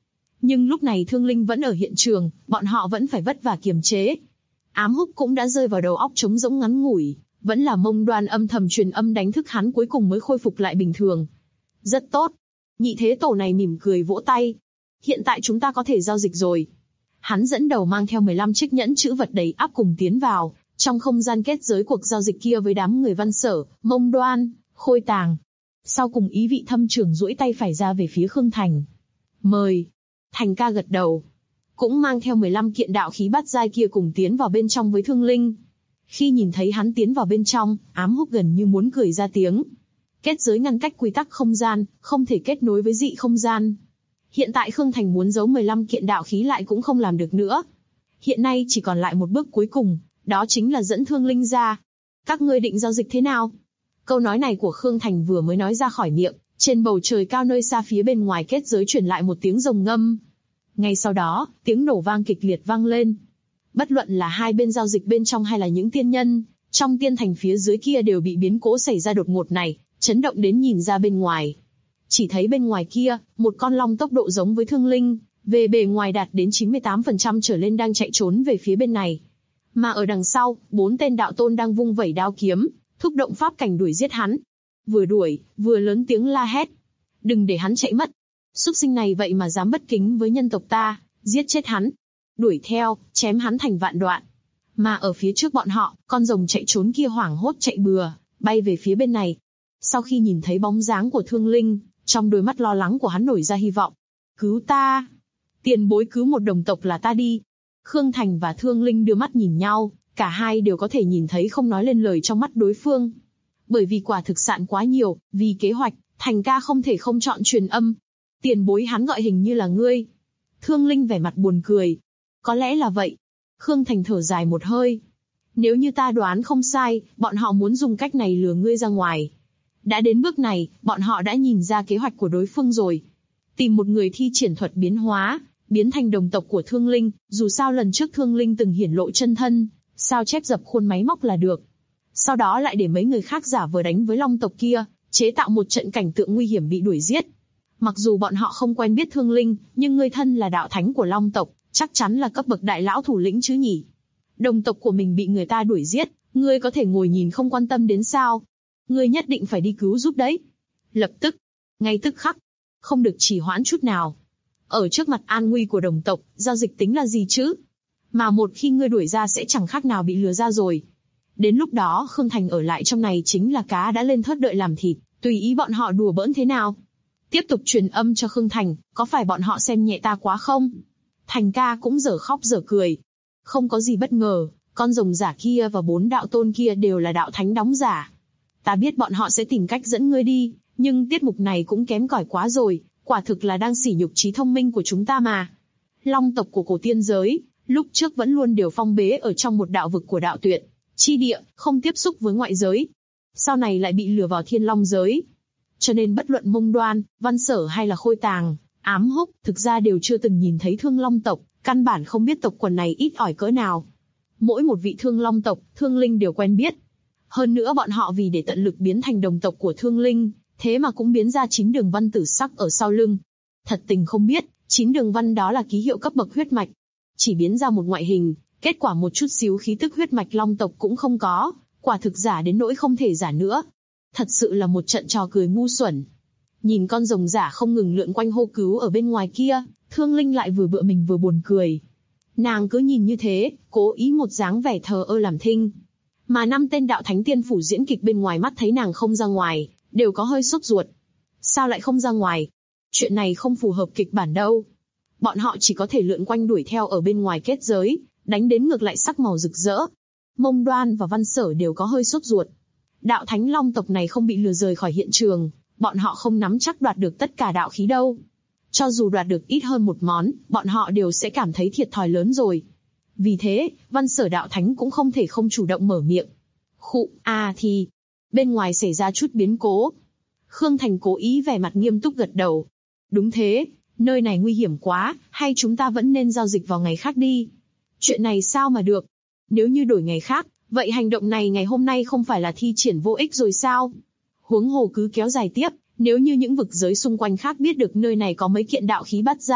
Nhưng lúc này Thương Linh vẫn ở hiện trường, bọn họ vẫn phải vất vả kiềm chế. Ám Húc cũng đã rơi vào đầu óc trống rỗng ngắn ngủi, vẫn là Mông Đoan âm thầm truyền âm đánh thức hắn cuối cùng mới khôi phục lại bình thường. Rất tốt. Nhị thế tổ này mỉm cười vỗ tay. Hiện tại chúng ta có thể giao dịch rồi. Hắn dẫn đầu mang theo 15 chiếc nhẫn chữ vật đầy ắp cùng tiến vào, trong không gian kết giới cuộc giao dịch kia với đám người Văn Sở, Mông Đoan, Khôi Tàng. Sau cùng ý vị thâm trưởng duỗi tay phải ra về phía Khương Thành. Mời. Thành ca gật đầu. Cũng mang theo 15 kiện đạo khí bát giai kia cùng tiến vào bên trong với Thương Linh. Khi nhìn thấy hắn tiến vào bên trong, Ám Húc gần như muốn cười ra tiếng. Kết giới ngăn cách quy tắc không gian, không thể kết nối với dị không gian. Hiện tại Khương Thành muốn giấu 15 kiện đạo khí lại cũng không làm được nữa. Hiện nay chỉ còn lại một bước cuối cùng, đó chính là dẫn Thương Linh ra. Các ngươi định giao dịch thế nào? Câu nói này của Khương Thành vừa mới nói ra khỏi miệng, trên bầu trời cao nơi xa phía bên ngoài kết giới truyền lại một tiếng rồng ngâm. Ngay sau đó, tiếng nổ vang kịch liệt vang lên. Bất luận là hai bên giao dịch bên trong hay là những tiên nhân, trong tiên thành phía dưới kia đều bị biến cố xảy ra đột ngột này, chấn động đến nhìn ra bên ngoài. Chỉ thấy bên ngoài kia, một con long tốc độ giống với Thương Linh, về bề ngoài đạt đến 98% trở lên đang chạy trốn về phía bên này. Mà ở đằng sau, 4 tên đạo tôn đang vung vẩy đao kiếm, thúc động pháp cảnh đuổi giết hắn. Vừa đuổi, vừa lớn tiếng la hét. Đừng để hắn chạy mất. Súc sinh này vậy mà dám bất kính với nhân tộc ta, giết chết hắn. Đuổi theo, chém hắn thành vạn đoạn. Mà ở phía trước bọn họ, con rồng chạy trốn kia hoảng hốt chạy bừa, bay về phía bên này. Sau khi nhìn thấy bóng dáng của Thương Linh, trong đôi mắt lo lắng của hắn nổi ra hy vọng. Cứu ta! Tiền bối cứu một đồng tộc là ta đi. Khương Thành và Thương Linh đưa mắt nhìn nhau, cả hai đều có thể nhìn thấy không nói lên lời trong mắt đối phương. Bởi vì quả thực sạn quá nhiều, vì kế hoạch, Thành ca không thể không chọn truyền âm. Tiền bối hắn gọi hình như là ngươi. Thương Linh vẻ mặt buồn cười. Có lẽ là vậy. Khương Thành thở dài một hơi. Nếu như ta đoán không sai, bọn họ muốn dùng cách này lừa ngươi ra ngoài. Đã đến bước này, bọn họ đã nhìn ra kế hoạch của đối phương rồi. Tìm một người thi triển thuật biến hóa, biến thành đồng tộc của Thương Linh, dù sao lần trước Thương Linh từng hiển lộ chân thân, sao chép dập khuôn máy móc là được. Sau đó lại để mấy người khác giả vờ đánh với long tộc kia, chế tạo một trận cảnh tượng nguy hiểm bị đuổi giết. Mặc dù bọn họ không quen biết Thương Linh, nhưng ngươi thân là đạo thánh của long tộc, chắc chắn là cấp bậc đại lão thủ lĩnh chứ nhỉ. Đồng tộc của mình bị người ta đuổi giết, ngươi có thể ngồi nhìn không quan tâm đến sao? Ngươi nhất định phải đi cứu giúp đấy. Lập tức, ngay tức khắc, không được trì hoãn chút nào. Ở trước mặt an nguy của đồng tộc, giao dịch tính là gì chứ? Mà một khi ngươi đuổi ra sẽ chẳng khác nào bị lừa ra rồi. Đến lúc đó Khương Thành ở lại trong này chính là cá đã lên thớt đợi làm thịt, tùy ý bọn họ đùa bỡn thế nào. Tiếp tục truyền âm cho Khương Thành, có phải bọn họ xem nhẹ ta quá không? Thành ca cũng dở khóc dở cười. Không có gì bất ngờ, con rồng giả kia và 4 đạo tôn kia đều là đạo thánh đóng giả. Ta biết bọn họ sẽ tìm cách dẫn ngươi đi, nhưng tiết mục này cũng kém cỏi quá rồi, quả thực là đang sỉ nhục trí thông minh của chúng ta mà. Long tộc của cổ tiên giới, lúc trước vẫn luôn đều phong bế ở trong một đạo vực của đạo tuyệt chi địa, không tiếp xúc với ngoại giới. Sau này lại bị lừa vào thiên long giới. Cho nên bất luận Mông Đoan, Văn Sở hay là Khôi Tàng, Ám Húc, thực ra đều chưa từng nhìn thấy Thương Long tộc, căn bản không biết tộc quần này ít ỏi cỡ nào. Mỗi một vị Thương Long tộc, Thương Linh đều quen biết. Hơn nữa bọn họ vì để tận lực biến thành đồng tộc của Thương Linh, thế mà cũng biến ra 9 đường văn tử sắc ở sau lưng. Thật tình không biết, 9 đường văn đó là ký hiệu cấp bậc huyết mạch. Chỉ biến ra một ngoại hình, kết quả một chút xíu khí tức huyết mạch long tộc cũng không có, quả thực giả đến nỗi không thể giả nữa. Thật sự là một trận trò cười ngu xuẩn. Nhìn con rồng giả không ngừng lượn quanh hô cứu ở bên ngoài kia, Thương Linh lại vừa bựa mình vừa buồn cười. Nàng cứ nhìn như thế, cố ý một dáng vẻ thờ ơ làm thinh. Mà 5 tên đạo thánh tiên phủ diễn kịch bên ngoài mắt thấy nàng không ra ngoài, đều có hơi sốt ruột. Sao lại không ra ngoài? Chuyện này không phù hợp kịch bản đâu. Bọn họ chỉ có thể lượn quanh đuổi theo ở bên ngoài kết giới, đánh đến ngược lại sắc màu rực rỡ. Mông Đoan và Văn Sở đều có hơi sốt ruột. Đạo thánh long tộc này không bị lừa rời khỏi hiện trường, bọn họ không nắm chắc đoạt được tất cả đạo khí đâu. Cho dù đoạt được ít hơn một món, bọn họ đều sẽ cảm thấy thiệt thòi lớn rồi. Vì thế, Văn Sở đạo thánh cũng không thể không chủ động mở miệng. Khụ, thì, bên ngoài xảy ra chút biến cố. Khương Thành cố ý vẻ mặt nghiêm túc gật đầu. Đúng thế, nơi này nguy hiểm quá, hay chúng ta vẫn nên giao dịch vào ngày khác đi. Chuyện này sao mà được? Nếu như đổi ngày khác, vậy hành động này ngày hôm nay không phải là thi triển vô ích rồi sao? Huống hồ cứ kéo dài tiếp, nếu như những vực giới xung quanh khác biết được nơi này có mấy kiện đạo khí bát giai,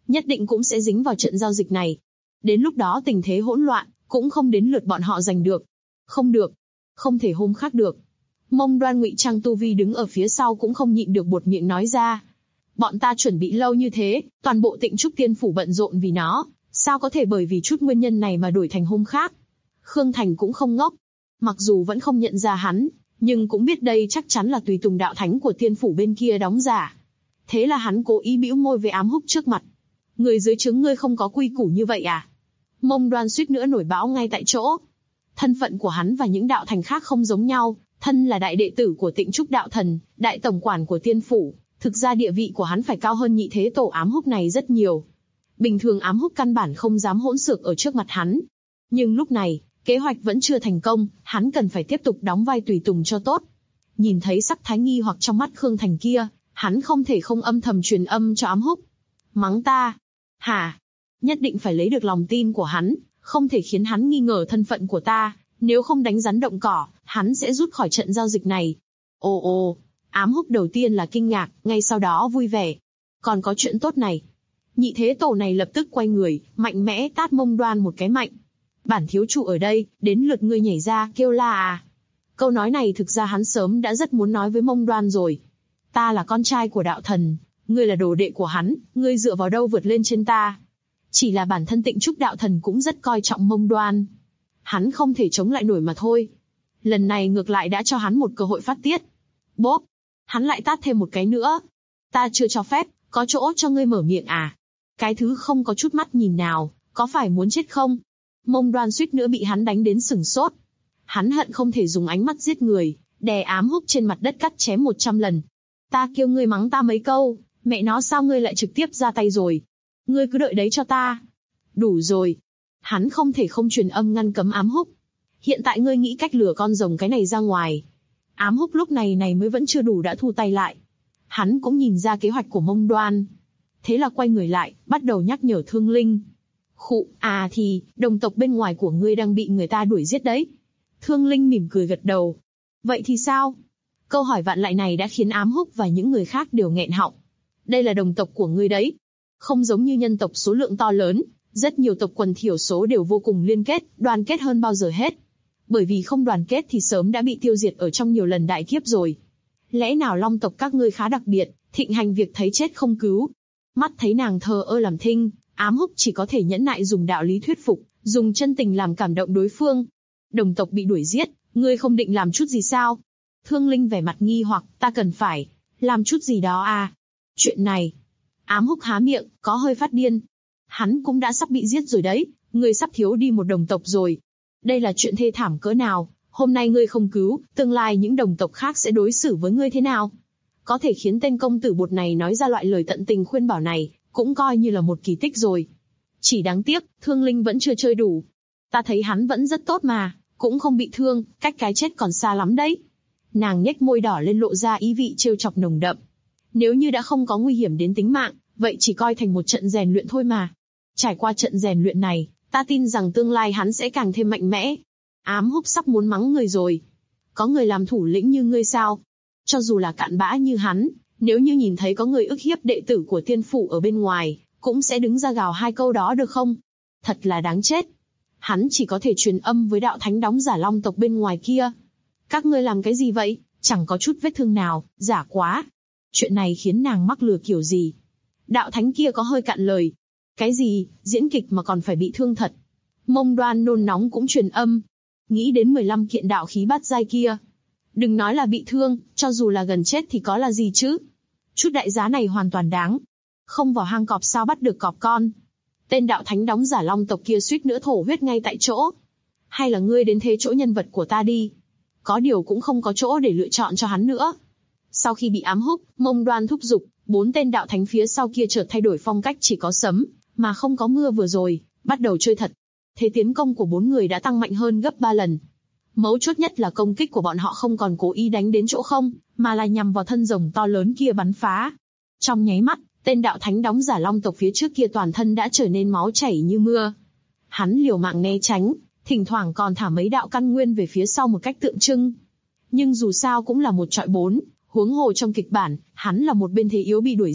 nhất định cũng sẽ dính vào trận giao dịch này. Đến lúc đó tình thế hỗn loạn, cũng không đến lượt bọn họ giành được. Không được, không thể hôm khác được. Mông Đoan ngụy trang tu vi đứng ở phía sau cũng không nhịn được buột miệng nói ra. Bọn ta chuẩn bị lâu như thế, toàn bộ Tịnh Trúc Tiên Phủ bận rộn vì nó, sao có thể bởi vì chút nguyên nhân này mà đổi thành hôm khác. Khương Thành cũng không ngốc. Mặc dù vẫn không nhận ra hắn, nhưng cũng biết đây chắc chắn là tùy tùng đạo thánh của tiên phủ bên kia đóng giả. Thế là hắn cố ý bĩu môi với Ám Húc trước mặt. Người dưới trướng ngươi không có quy củ như vậy à? Mông Đoan suýt nữa nổi bão ngay tại chỗ. Thân phận của hắn và những đạo thành khác không giống nhau, thân là đại đệ tử của Tịnh Trúc đạo thần, đại tổng quản của tiên phủ, thực ra địa vị của hắn phải cao hơn nhị thế tổ Ám Húc này rất nhiều. Bình thường Ám Húc căn bản không dám hỗn xược ở trước mặt hắn. Nhưng lúc này, kế hoạch vẫn chưa thành công, hắn cần phải tiếp tục đóng vai tùy tùng cho tốt. Nhìn thấy sắc thái nghi hoặc trong mắt Khương Thành kia, hắn không thể không âm thầm truyền âm cho Ám Húc. Mắng ta? Hả? Nhất định phải lấy được lòng tin của hắn, không thể khiến hắn nghi ngờ thân phận của ta, nếu không đánh rắn động cỏ, hắn sẽ rút khỏi trận giao dịch này. Ồ, Ám Húc đầu tiên là kinh ngạc, ngay sau đó vui vẻ. Còn có chuyện tốt này. Nhị thế tổ này lập tức quay người, mạnh mẽ tát Mông Đoan một cái mạnh. Bản thiếu chủ ở đây, đến lượt ngươi nhảy ra, kêu la à. Câu nói này thực ra hắn sớm đã rất muốn nói với Mông Đoan rồi. Ta là con trai của đạo thần, ngươi là đồ đệ của hắn, ngươi dựa vào đâu vượt lên trên ta. Chỉ là bản thân Tịnh Trúc đạo thần cũng rất coi trọng Mông Đoan. Hắn không thể chống lại nổi mà thôi. Lần này ngược lại đã cho hắn một cơ hội phát tiết. Bốp, hắn lại tát thêm một cái nữa. Ta chưa cho phép, có chỗ cho ngươi mở miệng à? Cái thứ không có chút mắt nhìn nào, có phải muốn chết không? Mông Đoan suýt nữa bị hắn đánh đến sửng sốt. Hắn hận không thể dùng ánh mắt giết người, đè Ám Húc trên mặt đất cắt chém 100 lần. Ta kêu ngươi mắng ta mấy câu, mẹ nó sao ngươi lại trực tiếp ra tay rồi? Ngươi cứ đợi đấy cho ta. Đủ rồi. Hắn không thể không truyền âm ngăn cấm Ám Húc. Hiện tại ngươi nghĩ cách lừa con rồng cái này ra ngoài. Ám Húc lúc này mới vẫn chưa đủ đã thu tay lại. Hắn cũng nhìn ra kế hoạch của Mông Đoan. Thế là quay người lại, bắt đầu nhắc nhở Thương Linh. Khụ, thì, đồng tộc bên ngoài của ngươi đang bị người ta đuổi giết đấy. Thương Linh mỉm cười gật đầu. Vậy thì sao? Câu hỏi vạn lại này đã khiến Ám Húc và những người khác đều nghẹn họng. Đây là đồng tộc của ngươi đấy. Không giống như nhân tộc số lượng to lớn, rất nhiều tộc quần thiểu số đều vô cùng liên kết, đoàn kết hơn bao giờ hết. Bởi vì không đoàn kết thì sớm đã bị tiêu diệt ở trong nhiều lần đại kiếp rồi. Lẽ nào Long tộc các ngươi khá đặc biệt, thịnh hành việc thấy chết không cứu? Mắt thấy nàng thờ ơ làm thinh, Ám Húc chỉ có thể nhẫn nại dùng đạo lý thuyết phục, dùng chân tình làm cảm động đối phương. Đồng tộc bị đuổi giết, ngươi không định làm chút gì sao? Thương Linh vẻ mặt nghi hoặc, ta cần phải làm chút gì đó à? Chuyện này, Ám Húc há miệng, có hơi phát điên. Hắn cũng đã sắp bị giết rồi đấy, ngươi sắp thiếu đi một đồng tộc rồi. Đây là chuyện thê thảm cỡ nào, hôm nay ngươi không cứu, tương lai những đồng tộc khác sẽ đối xử với ngươi thế nào? Có thể khiến tên công tử bột này nói ra loại lời tận tình khuyên bảo này, cũng coi như là một kỳ tích rồi. Chỉ đáng tiếc, Thương Linh vẫn chưa chơi đủ. Ta thấy hắn vẫn rất tốt mà, cũng không bị thương, cách cái chết còn xa lắm đấy. Nàng nhếch môi đỏ lên lộ ra ý vị trêu chọc nồng đậm. Nếu như đã không có nguy hiểm đến tính mạng, vậy chỉ coi thành một trận rèn luyện thôi mà. Trải qua trận rèn luyện này, ta tin rằng tương lai hắn sẽ càng thêm mạnh mẽ. Ám Húc sắp muốn mắng người rồi. Có người làm thủ lĩnh như ngươi sao? Cho dù là cặn bã như hắn, nếu như nhìn thấy có người ức hiếp đệ tử của tiên phủ ở bên ngoài, cũng sẽ đứng ra gào hai câu đó được không? Thật là đáng chết. Hắn chỉ có thể truyền âm với đạo thánh đóng giả Long tộc bên ngoài kia. Các ngươi làm cái gì vậy? Chẳng có chút vết thương nào, giả quá. Chuyện này khiến nàng mắc lừa kiểu gì? Đạo thánh kia có hơi cạn lời. Cái gì, diễn kịch mà còn phải bị thương thật? Mông Đoan nôn nóng cũng truyền âm. Nghĩ đến 15 kiện đạo khí bát giai kia. Đừng nói là bị thương, cho dù là gần chết thì có là gì chứ? Chút đại giá này hoàn toàn đáng. Không vào hang cọp sao bắt được cọp con? Tên đạo thánh đóng giả Long tộc kia suýt nữa thổ huyết ngay tại chỗ. Hay là ngươi đến thế chỗ nhân vật của ta đi? Có điều cũng không có chỗ để lựa chọn cho hắn nữa. Sau khi bị Ám Húc, Mông Đoan thúc giục, 4 tên đạo thánh phía sau kia chợt thay đổi phong cách chỉ có sấm, mà không có mưa vừa rồi, bắt đầu chơi thật. Thế tiến công của 4 người đã tăng mạnh hơn gấp 3 lần. Mấu chốt nhất là công kích của bọn họ không còn cố ý đánh đến chỗ không, mà là nhằm vào thân rồng to lớn kia bắn phá. Trong nháy mắt, tên đạo thánh đóng giả Long tộc phía trước kia toàn thân đã trở nên máu chảy như mưa. Hắn liều mạng né tránh, thỉnh thoảng còn thả mấy đạo căn nguyên về phía sau một cách tượng trưng. Nhưng dù sao cũng là một chọi 4, huống hồ trong kịch bản, hắn là một bên thế yếu bị đuổi giết,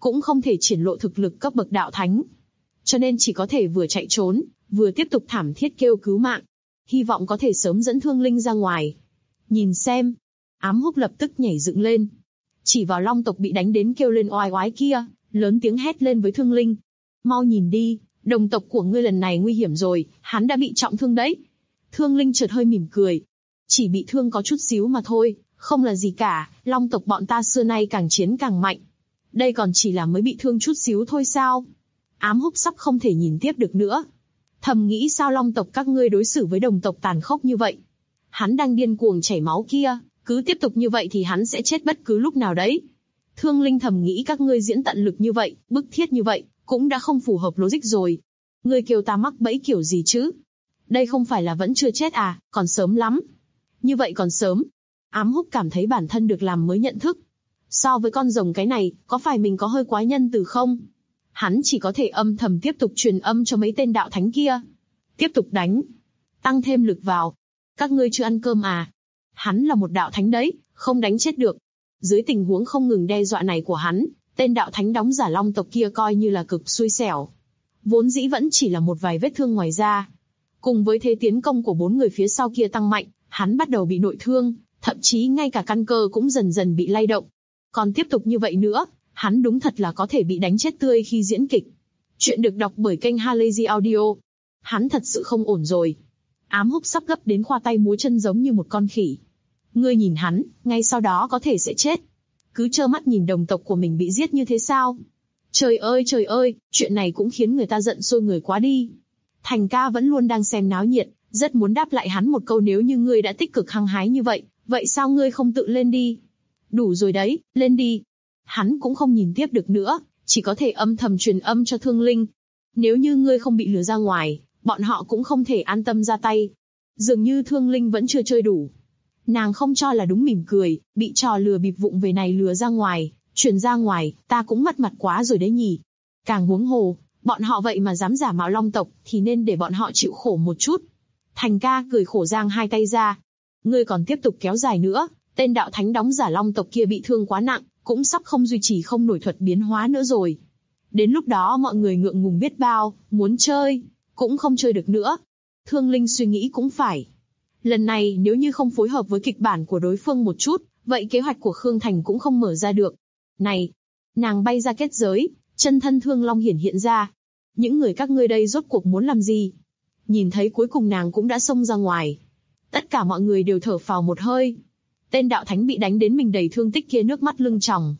cũng không thể triển lộ thực lực cấp bậc đạo thánh. Cho nên chỉ có thể vừa chạy trốn, vừa tiếp tục thảm thiết kêu cứu mạng. Hy vọng có thể sớm dẫn Thương Linh ra ngoài. Nhìn xem. Ám Húc lập tức nhảy dựng lên. Chỉ vào Long tộc bị đánh đến kêu lên oai oái kia, lớn tiếng hét lên với Thương Linh. Mau nhìn đi, đồng tộc của ngươi lần này nguy hiểm rồi, hắn đã bị trọng thương đấy. Thương Linh chợt hơi mỉm cười. Chỉ bị thương có chút xíu mà thôi, không là gì cả, Long tộc bọn ta xưa nay càng chiến càng mạnh. Đây còn chỉ là mới bị thương chút xíu thôi sao? Ám Húc sắp không thể nhìn tiếp được nữa. Thầm nghĩ sao Long tộc các ngươi đối xử với đồng tộc tàn khốc như vậy? Hắn đang điên cuồng chảy máu kia, cứ tiếp tục như vậy thì hắn sẽ chết bất cứ lúc nào đấy. Thương Linh thầm nghĩ các ngươi diễn tận lực như vậy, bức thiết như vậy, cũng đã không phù hợp logic rồi. Ngươi kêu ta mắc bẫy kiểu gì chứ? Đây không phải là vẫn chưa chết à, còn sớm lắm. Như vậy còn sớm. Ám Húc cảm thấy bản thân được làm mới nhận thức. So với con rồng cái này, có phải mình có hơi quá nhân từ không? Hắn chỉ có thể âm thầm tiếp tục truyền âm cho mấy tên đạo thánh kia. Tiếp tục đánh. Tăng thêm lực vào. Các ngươi chưa ăn cơm à? Hắn là một đạo thánh đấy, không đánh chết được. Dưới tình huống không ngừng đe dọa này của hắn, tên đạo thánh đóng giả Long tộc kia coi như là cực xui xẻo. Vốn dĩ vẫn chỉ là một vài vết thương ngoài da. Cùng với thế tiến công của 4 người phía sau kia tăng mạnh, hắn bắt đầu bị nội thương, thậm chí ngay cả căn cơ cũng dần dần bị lay động. Còn tiếp tục như vậy nữa, hắn đúng thật là có thể bị đánh chết tươi khi diễn kịch. Chuyện được đọc bởi kênh Halazy Audio. Hắn thật sự không ổn rồi. Ám Húc sắp gấp đến khoa tay múa chân giống như một con khỉ. Ngươi nhìn hắn, ngay sau đó có thể sẽ chết. Cứ trơ mắt nhìn đồng tộc của mình bị giết như thế sao? Trời ơi, chuyện này cũng khiến người ta giận sôi người quá đi. Thành ca vẫn luôn đang xem náo nhiệt, rất muốn đáp lại hắn một câu nếu như ngươi đã tích cực hăng hái như vậy, vậy sao ngươi không tự lên đi? Đủ rồi đấy, lên đi. Hắn cũng không nhìn tiếp được nữa, chỉ có thể âm thầm truyền âm cho Thương Linh. Nếu như ngươi không bị lừa ra ngoài, bọn họ cũng không thể an tâm ra tay. Dường như Thương Linh vẫn chưa chơi đủ. Nàng không cho là đúng mỉm cười, bị trò lừa bịp vụng về này lừa ra ngoài, truyền ra ngoài, ta cũng mất mặt quá rồi đấy nhỉ. Càng huống hồ, bọn họ vậy mà dám giả mạo Long tộc, thì nên để bọn họ chịu khổ một chút. Thành ca cười khổ giang hai tay ra. Ngươi còn tiếp tục kéo dài nữa, tên đạo thánh đóng giả Long tộc kia bị thương quá nặng, cũng sắp không duy trì không nổi thuật biến hóa nữa rồi. Đến lúc đó mọi người ngượng ngùng biết bao, muốn chơi, cũng không chơi được nữa. Thương Linh suy nghĩ cũng phải. Lần này nếu như không phối hợp với kịch bản của đối phương một chút, vậy kế hoạch của Khương Thành cũng không mở ra được. Này! Nàng bay ra kết giới, chân thân Thương Long hiển hiện ra. Những người các ngươi đây rốt cuộc muốn làm gì? Nhìn thấy cuối cùng nàng cũng đã xông ra ngoài. Tất cả mọi người đều thở phào một hơi. Tên đạo thánh bị đánh đến mình đầy thương tích kia nước mắt lưng tròng.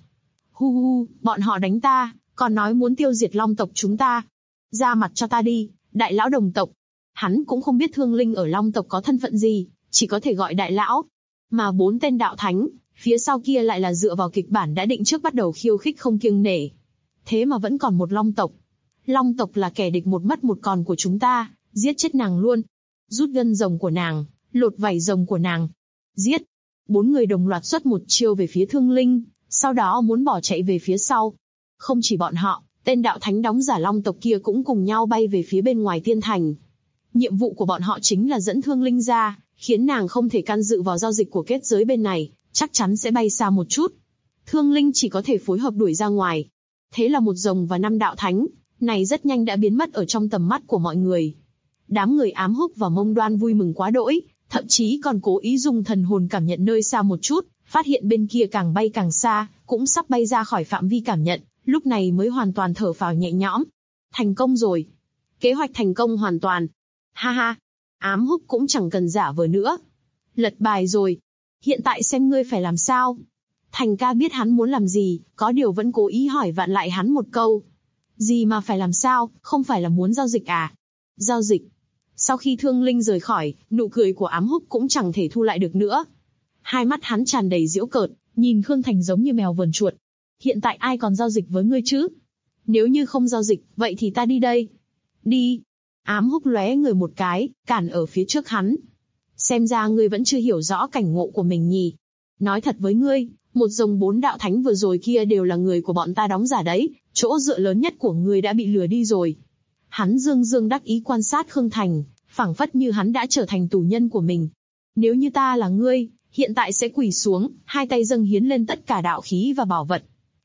Hu, bọn họ đánh ta, còn nói muốn tiêu diệt Long tộc chúng ta. Ra mặt cho ta đi, đại lão đồng tộc. Hắn cũng không biết Thương Linh ở Long tộc có thân phận gì, chỉ có thể gọi đại lão. Mà 4 tên đạo thánh, phía sau kia lại là dựa vào kịch bản đã định trước bắt đầu khiêu khích không kiêng nể. Thế mà vẫn còn một Long tộc. Long tộc là kẻ địch một mất một còn của chúng ta, giết chết nàng luôn. Rút gân rồng của nàng, lột vảy rồng của nàng. Giết. 4 người đồng loạt xuất một chiêu về phía Thương Linh, sau đó muốn bỏ chạy về phía sau. Không chỉ bọn họ, tên đạo thánh đóng giả Long tộc kia cũng cùng nhau bay về phía bên ngoài tiên thành. Nhiệm vụ của bọn họ chính là dẫn Thương Linh ra, khiến nàng không thể can dự vào giao dịch của kết giới bên này, chắc chắn sẽ bay xa một chút. Thương Linh chỉ có thể phối hợp đuổi ra ngoài. Thế là một rồng và 5 đạo thánh, này rất nhanh đã biến mất ở trong tầm mắt của mọi người. Đám người Ám Húc và Mông Đoan vui mừng quá đỗi, thậm chí còn cố ý dùng thần hồn cảm nhận nơi xa một chút, phát hiện bên kia càng bay càng xa, cũng sắp bay ra khỏi phạm vi cảm nhận, lúc này mới hoàn toàn thở phào nhẹ nhõm. Thành công rồi. Kế hoạch thành công hoàn toàn. Ha ha, Ám Húc cũng chẳng cần giả vờ nữa. Lật bài rồi. Hiện tại xem ngươi phải làm sao. Thành ca biết hắn muốn làm gì, có điều vẫn cố ý hỏi vặn lại hắn một câu. Gì mà phải làm sao, không phải là muốn giao dịch à? Giao dịch. Sau khi Thương Linh rời khỏi, nụ cười của Ám Húc cũng chẳng thể thu lại được nữa. Hai mắt hắn tràn đầy giễu cợt, nhìn Khương Thành giống như mèo vờn chuột. Hiện tại ai còn giao dịch với ngươi chứ? Nếu như không giao dịch, vậy thì ta đi đây. Đi. Ám Húc lóe người một cái, cản ở phía trước hắn. Xem ra ngươi vẫn chưa hiểu rõ cảnh ngộ của mình nhỉ. Nói thật với ngươi, một dòng 4 đạo thánh vừa rồi kia đều là người của bọn ta đóng giả đấy, chỗ dựa lớn nhất của ngươi đã bị lừa đi rồi. Hắn dương dương đắc ý quan sát Khương Thành, phảng phất như hắn đã trở thành tù nhân của mình. Nếu như ta là ngươi, hiện tại sẽ quỳ xuống, hai tay dâng hiến lên tất cả đạo khí và bảo vật.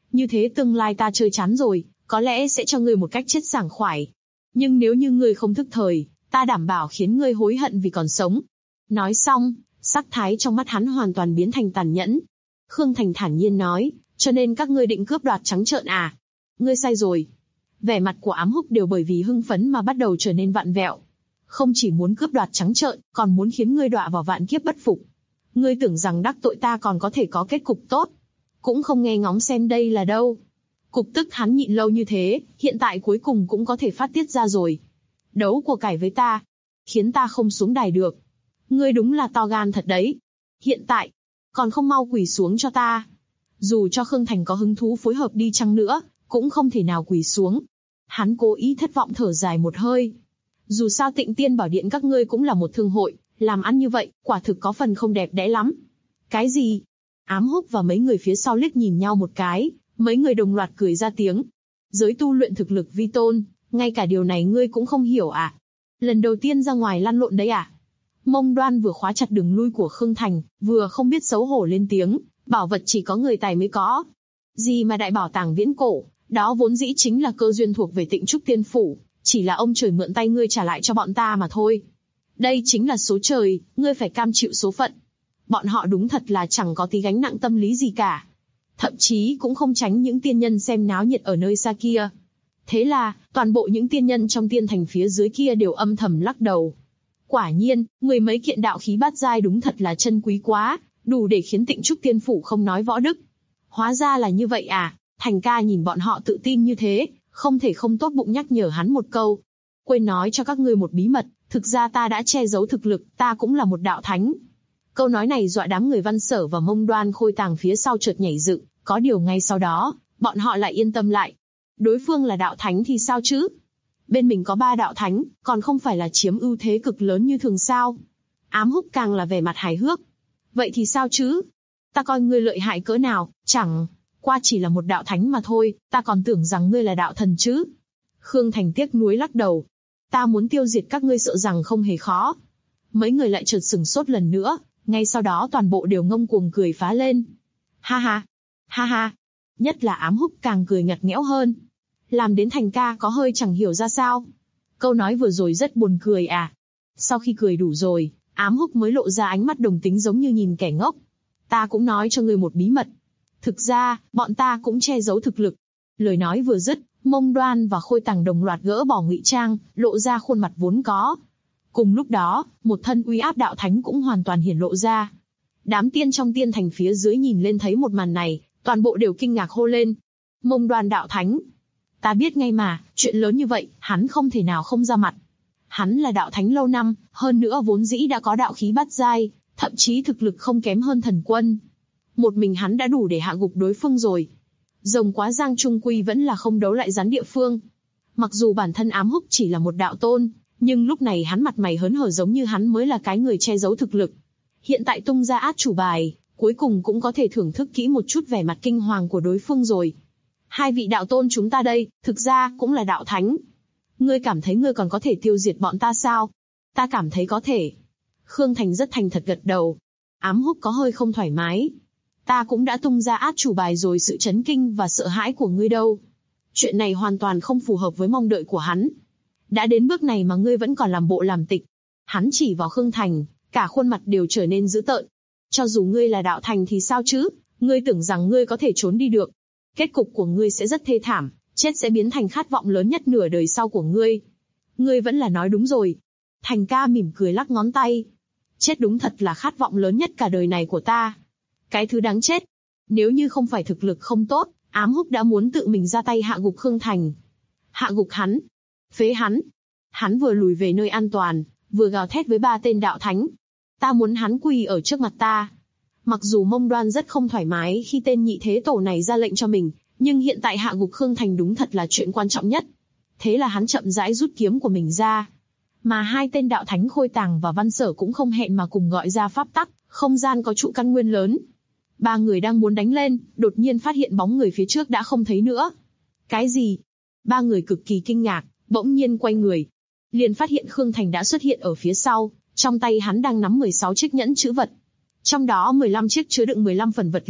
Như thế tương lai ta chơi chán rồi, có lẽ sẽ cho ngươi một cách chết sảng khoái. Nhưng nếu như ngươi không thức thời, ta đảm bảo khiến ngươi hối hận vì còn sống. Nói xong, sắc thái trong mắt hắn hoàn toàn biến thành tàn nhẫn. Khương Thành thản nhiên nói, cho nên các ngươi định cướp đoạt trắng trợn à? Ngươi sai rồi. Vẻ mặt của Ám Húc đều bởi vì hưng phấn mà bắt đầu trở nên vặn vẹo. Không chỉ muốn cướp đoạt trắng trợn, còn muốn khiến ngươi đọa vào vạn kiếp bất phục. Ngươi tưởng rằng đắc tội ta còn có thể có kết cục tốt. Cũng không nghe ngóng xem đây là đâu. Cục tức hắn nhịn lâu như thế, hiện tại cuối cùng cũng có thể phát tiết ra rồi. Đấu của cải với ta, khiến ta không xuống đài được. Ngươi đúng là to gan thật đấy. Hiện tại, còn không mau quỳ xuống cho ta. Dù cho Khương Thành có hứng thú phối hợp đi chăng nữa, cũng không thể nào quỳ xuống. Hắn cố ý thất vọng thở dài một hơi. Dù sao Tịnh Tiên Bảo Điện các ngươi cũng là một thương hội, làm ăn như vậy, quả thực có phần không đẹp đẽ lắm. Cái gì? Ám Húc và mấy người phía sau liếc nhìn nhau một cái, mấy người đồng loạt cười ra tiếng. Giới tu luyện thực lực vi tôn, ngay cả điều này ngươi cũng không hiểu à? Lần đầu tiên ra ngoài lăn lộn đấy à? Mông Đoan vừa khóa chặt đường lui của Khương Thành, vừa không biết xấu hổ lên tiếng, bảo vật chỉ có người tài mới có. Gì mà đại bảo tàng viễn cổ, đó vốn dĩ chính là cơ duyên thuộc về Tịnh Trúc Tiên Phủ, chỉ là ông trời mượn tay ngươi trả lại cho bọn ta mà thôi. Đây chính là số trời, ngươi phải cam chịu số phận. Bọn họ đúng thật là chẳng có tí gánh nặng tâm lý gì cả. Thậm chí cũng không tránh những tiên nhân xem náo nhiệt ở nơi xa kia. Thế là, toàn bộ những tiên nhân trong tiên thành phía dưới kia đều âm thầm lắc đầu. Quả nhiên, mười mấy kiện đạo khí bát giai đúng thật là chân quý quá, đủ để khiến Tịnh Trúc Tiên Phủ không nói võ đức. Hóa ra là như vậy à? Thành ca nhìn bọn họ tự tin như thế, không thể không tốt bụng nhắc nhở hắn một câu. Quên nói cho các ngươi một bí mật, thực ra ta đã che giấu thực lực, ta cũng là một đạo thánh. Câu nói này dọa đám người Văn Sở và Mông Đoan Khôi Tàng phía sau chợt nhảy dựng, có điều ngay sau đó, bọn họ lại yên tâm lại. Đối phương là đạo thánh thì sao chứ? Bên mình có 3 đạo thánh, còn không phải là chiếm ưu thế cực lớn như thường sao? Ám Húc càng là vẻ mặt hài hước. Vậy thì sao chứ? Ta coi ngươi lợi hại cỡ nào, chẳng qua chỉ là một đạo thánh mà thôi, ta còn tưởng rằng ngươi là đạo thần chứ. Khương Thành tiếc nuối lắc đầu. Ta muốn tiêu diệt các ngươi sợ rằng không hề khó. Mấy người lại chợt sửng sốt lần nữa, ngay sau đó toàn bộ đều ngông cuồng cười phá lên. Ha ha, ha ha. Nhất là Ám Húc càng cười ngặt nghẽo hơn. Làm đến Thành ca có hơi chẳng hiểu ra sao. Câu nói vừa rồi rất buồn cười à. Sau khi cười đủ rồi, Ám Húc mới lộ ra ánh mắt đồng tính giống như nhìn kẻ ngốc. Ta cũng nói cho ngươi một bí mật. Thực ra, bọn ta cũng che giấu thực lực. Lời nói vừa dứt, Mông Đoan và Khôi Tàng đồng loạt gỡ bỏ ngụy trang, lộ ra khuôn mặt vốn có. Cùng lúc đó, một thân uy áp đạo thánh cũng hoàn toàn hiển lộ ra. Đám tiên trong tiên thành phía dưới nhìn lên thấy một màn này, toàn bộ đều kinh ngạc hô lên. Mông Đoan đạo thánh. Ta biết ngay mà, chuyện lớn như vậy, hắn không thể nào không ra mặt. Hắn là đạo thánh lâu năm, hơn nữa vốn dĩ đã có đạo khí bát giai, thậm chí thực lực không kém hơn thần quân. Một mình hắn đã đủ để hạ gục đối phương rồi. Rồng quá giang trung quy vẫn là không đấu lại rắn địa phương. Mặc dù bản thân Ám Húc chỉ là một đạo tôn, nhưng lúc này hắn mặt mày hớn hở giống như hắn mới là cái người che giấu thực lực. Hiện tại tung ra át chủ bài, cuối cùng cũng có thể thưởng thức kỹ một chút vẻ mặt kinh hoàng của đối phương rồi. Hai vị đạo tôn chúng ta đây, thực ra cũng là đạo thánh. Ngươi cảm thấy ngươi còn có thể tiêu diệt bọn ta sao? Ta cảm thấy có thể. Khương Thành rất thành thật gật đầu. Ám Húc có hơi không thoải mái. Ta cũng đã tung ra át chủ bài rồi, sự chấn kinh và sợ hãi của ngươi đâu. Chuyện này hoàn toàn không phù hợp với mong đợi của hắn. Đã đến bước này mà ngươi vẫn còn làm bộ làm tịch. Hắn chỉ vào Khương Thành, cả khuôn mặt đều trở nên dữ tợn. Cho dù ngươi là đạo thành thì sao chứ? Ngươi tưởng rằng ngươi có thể trốn đi được? Kết cục của ngươi sẽ rất thê thảm, chết sẽ biến thành khát vọng lớn nhất nửa đời sau của ngươi. Ngươi vẫn là nói đúng rồi. Thành ca mỉm cười lắc ngón tay. Chết đúng thật là khát vọng lớn nhất cả đời này của ta. Cái thứ đáng chết. Nếu như không phải thực lực không tốt, Ám Húc đã muốn tự mình ra tay hạ gục Khương Thành. Hạ gục hắn. Phế hắn. Hắn vừa lùi về nơi an toàn, vừa gào thét với 3 tên đạo thánh. Ta muốn hắn quỳ ở trước mặt ta. Mặc dù Mông Đoan rất không thoải mái khi tên nhị thế tổ này ra lệnh cho mình, nhưng hiện tại hạ gục Khương Thành đúng thật là chuyện quan trọng nhất. Thế là hắn chậm rãi rút kiếm của mình ra. Mà 2 tên đạo thánh Khôi Tàng và Văn Sở cũng không hẹn mà cùng gọi ra pháp tắc, không gian có trụ căn nguyên lớn. 3 người đang muốn đánh lên, đột nhiên phát hiện bóng người phía trước đã không thấy nữa. Cái gì? 3 người cực kỳ kinh ngạc, bỗng nhiên quay người. Liền phát hiện Khương Thành đã xuất hiện ở phía sau, trong tay hắn đang nắm 16 chiếc nhẫn chữ vật. Trong đó 15 chiếc chứa đựng 15 phần vật liệu,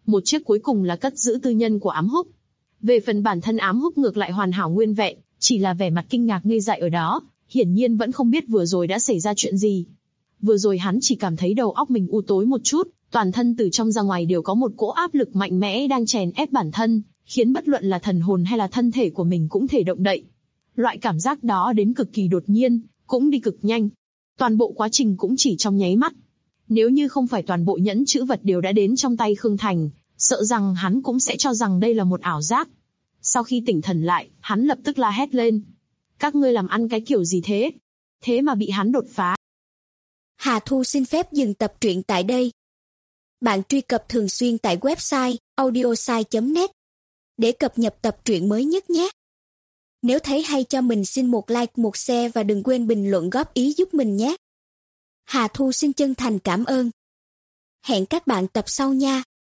Một chiếc cuối cùng là cất giữ tư nhân của Ám Húc. Về phần bản thân Ám Húc ngược lại hoàn hảo nguyên vẹn, chỉ là vẻ mặt kinh ngạc ngây dại ở đó, hiển nhiên vẫn không biết vừa rồi đã xảy ra chuyện gì. Vừa rồi hắn chỉ cảm thấy đầu óc mình u tối một chút, toàn thân từ trong ra ngoài đều có một cỗ áp lực mạnh mẽ đang chèn ép bản thân, khiến bất luận là thần hồn hay là thân thể của mình cũng thể động đậy. Loại cảm giác đó đến cực kỳ đột nhiên, cũng đi cực nhanh. Toàn bộ quá trình cũng chỉ trong nháy mắt. Nếu như không phải toàn bộ nhẫn chữ vật đều đã đến trong tay Khương Thành, sợ rằng hắn cũng sẽ cho rằng đây là một ảo giác. Sau khi tỉnh thần lại, hắn lập tức la hét lên. Các ngươi làm ăn cái kiểu gì thế? Thế mà bị hắn đột phá. Hà Thu xin phép dừng tập truyện tại đây. Bạn truy cập thường xuyên tại website audiosai.net để cập nhật tập truyện mới nhất nhé. Nếu thấy hay cho mình xin một like, một share và đừng quên bình luận góp ý giúp mình nhé. Hà Thu xin chân thành cảm ơn. Hẹn các bạn tập sau nha.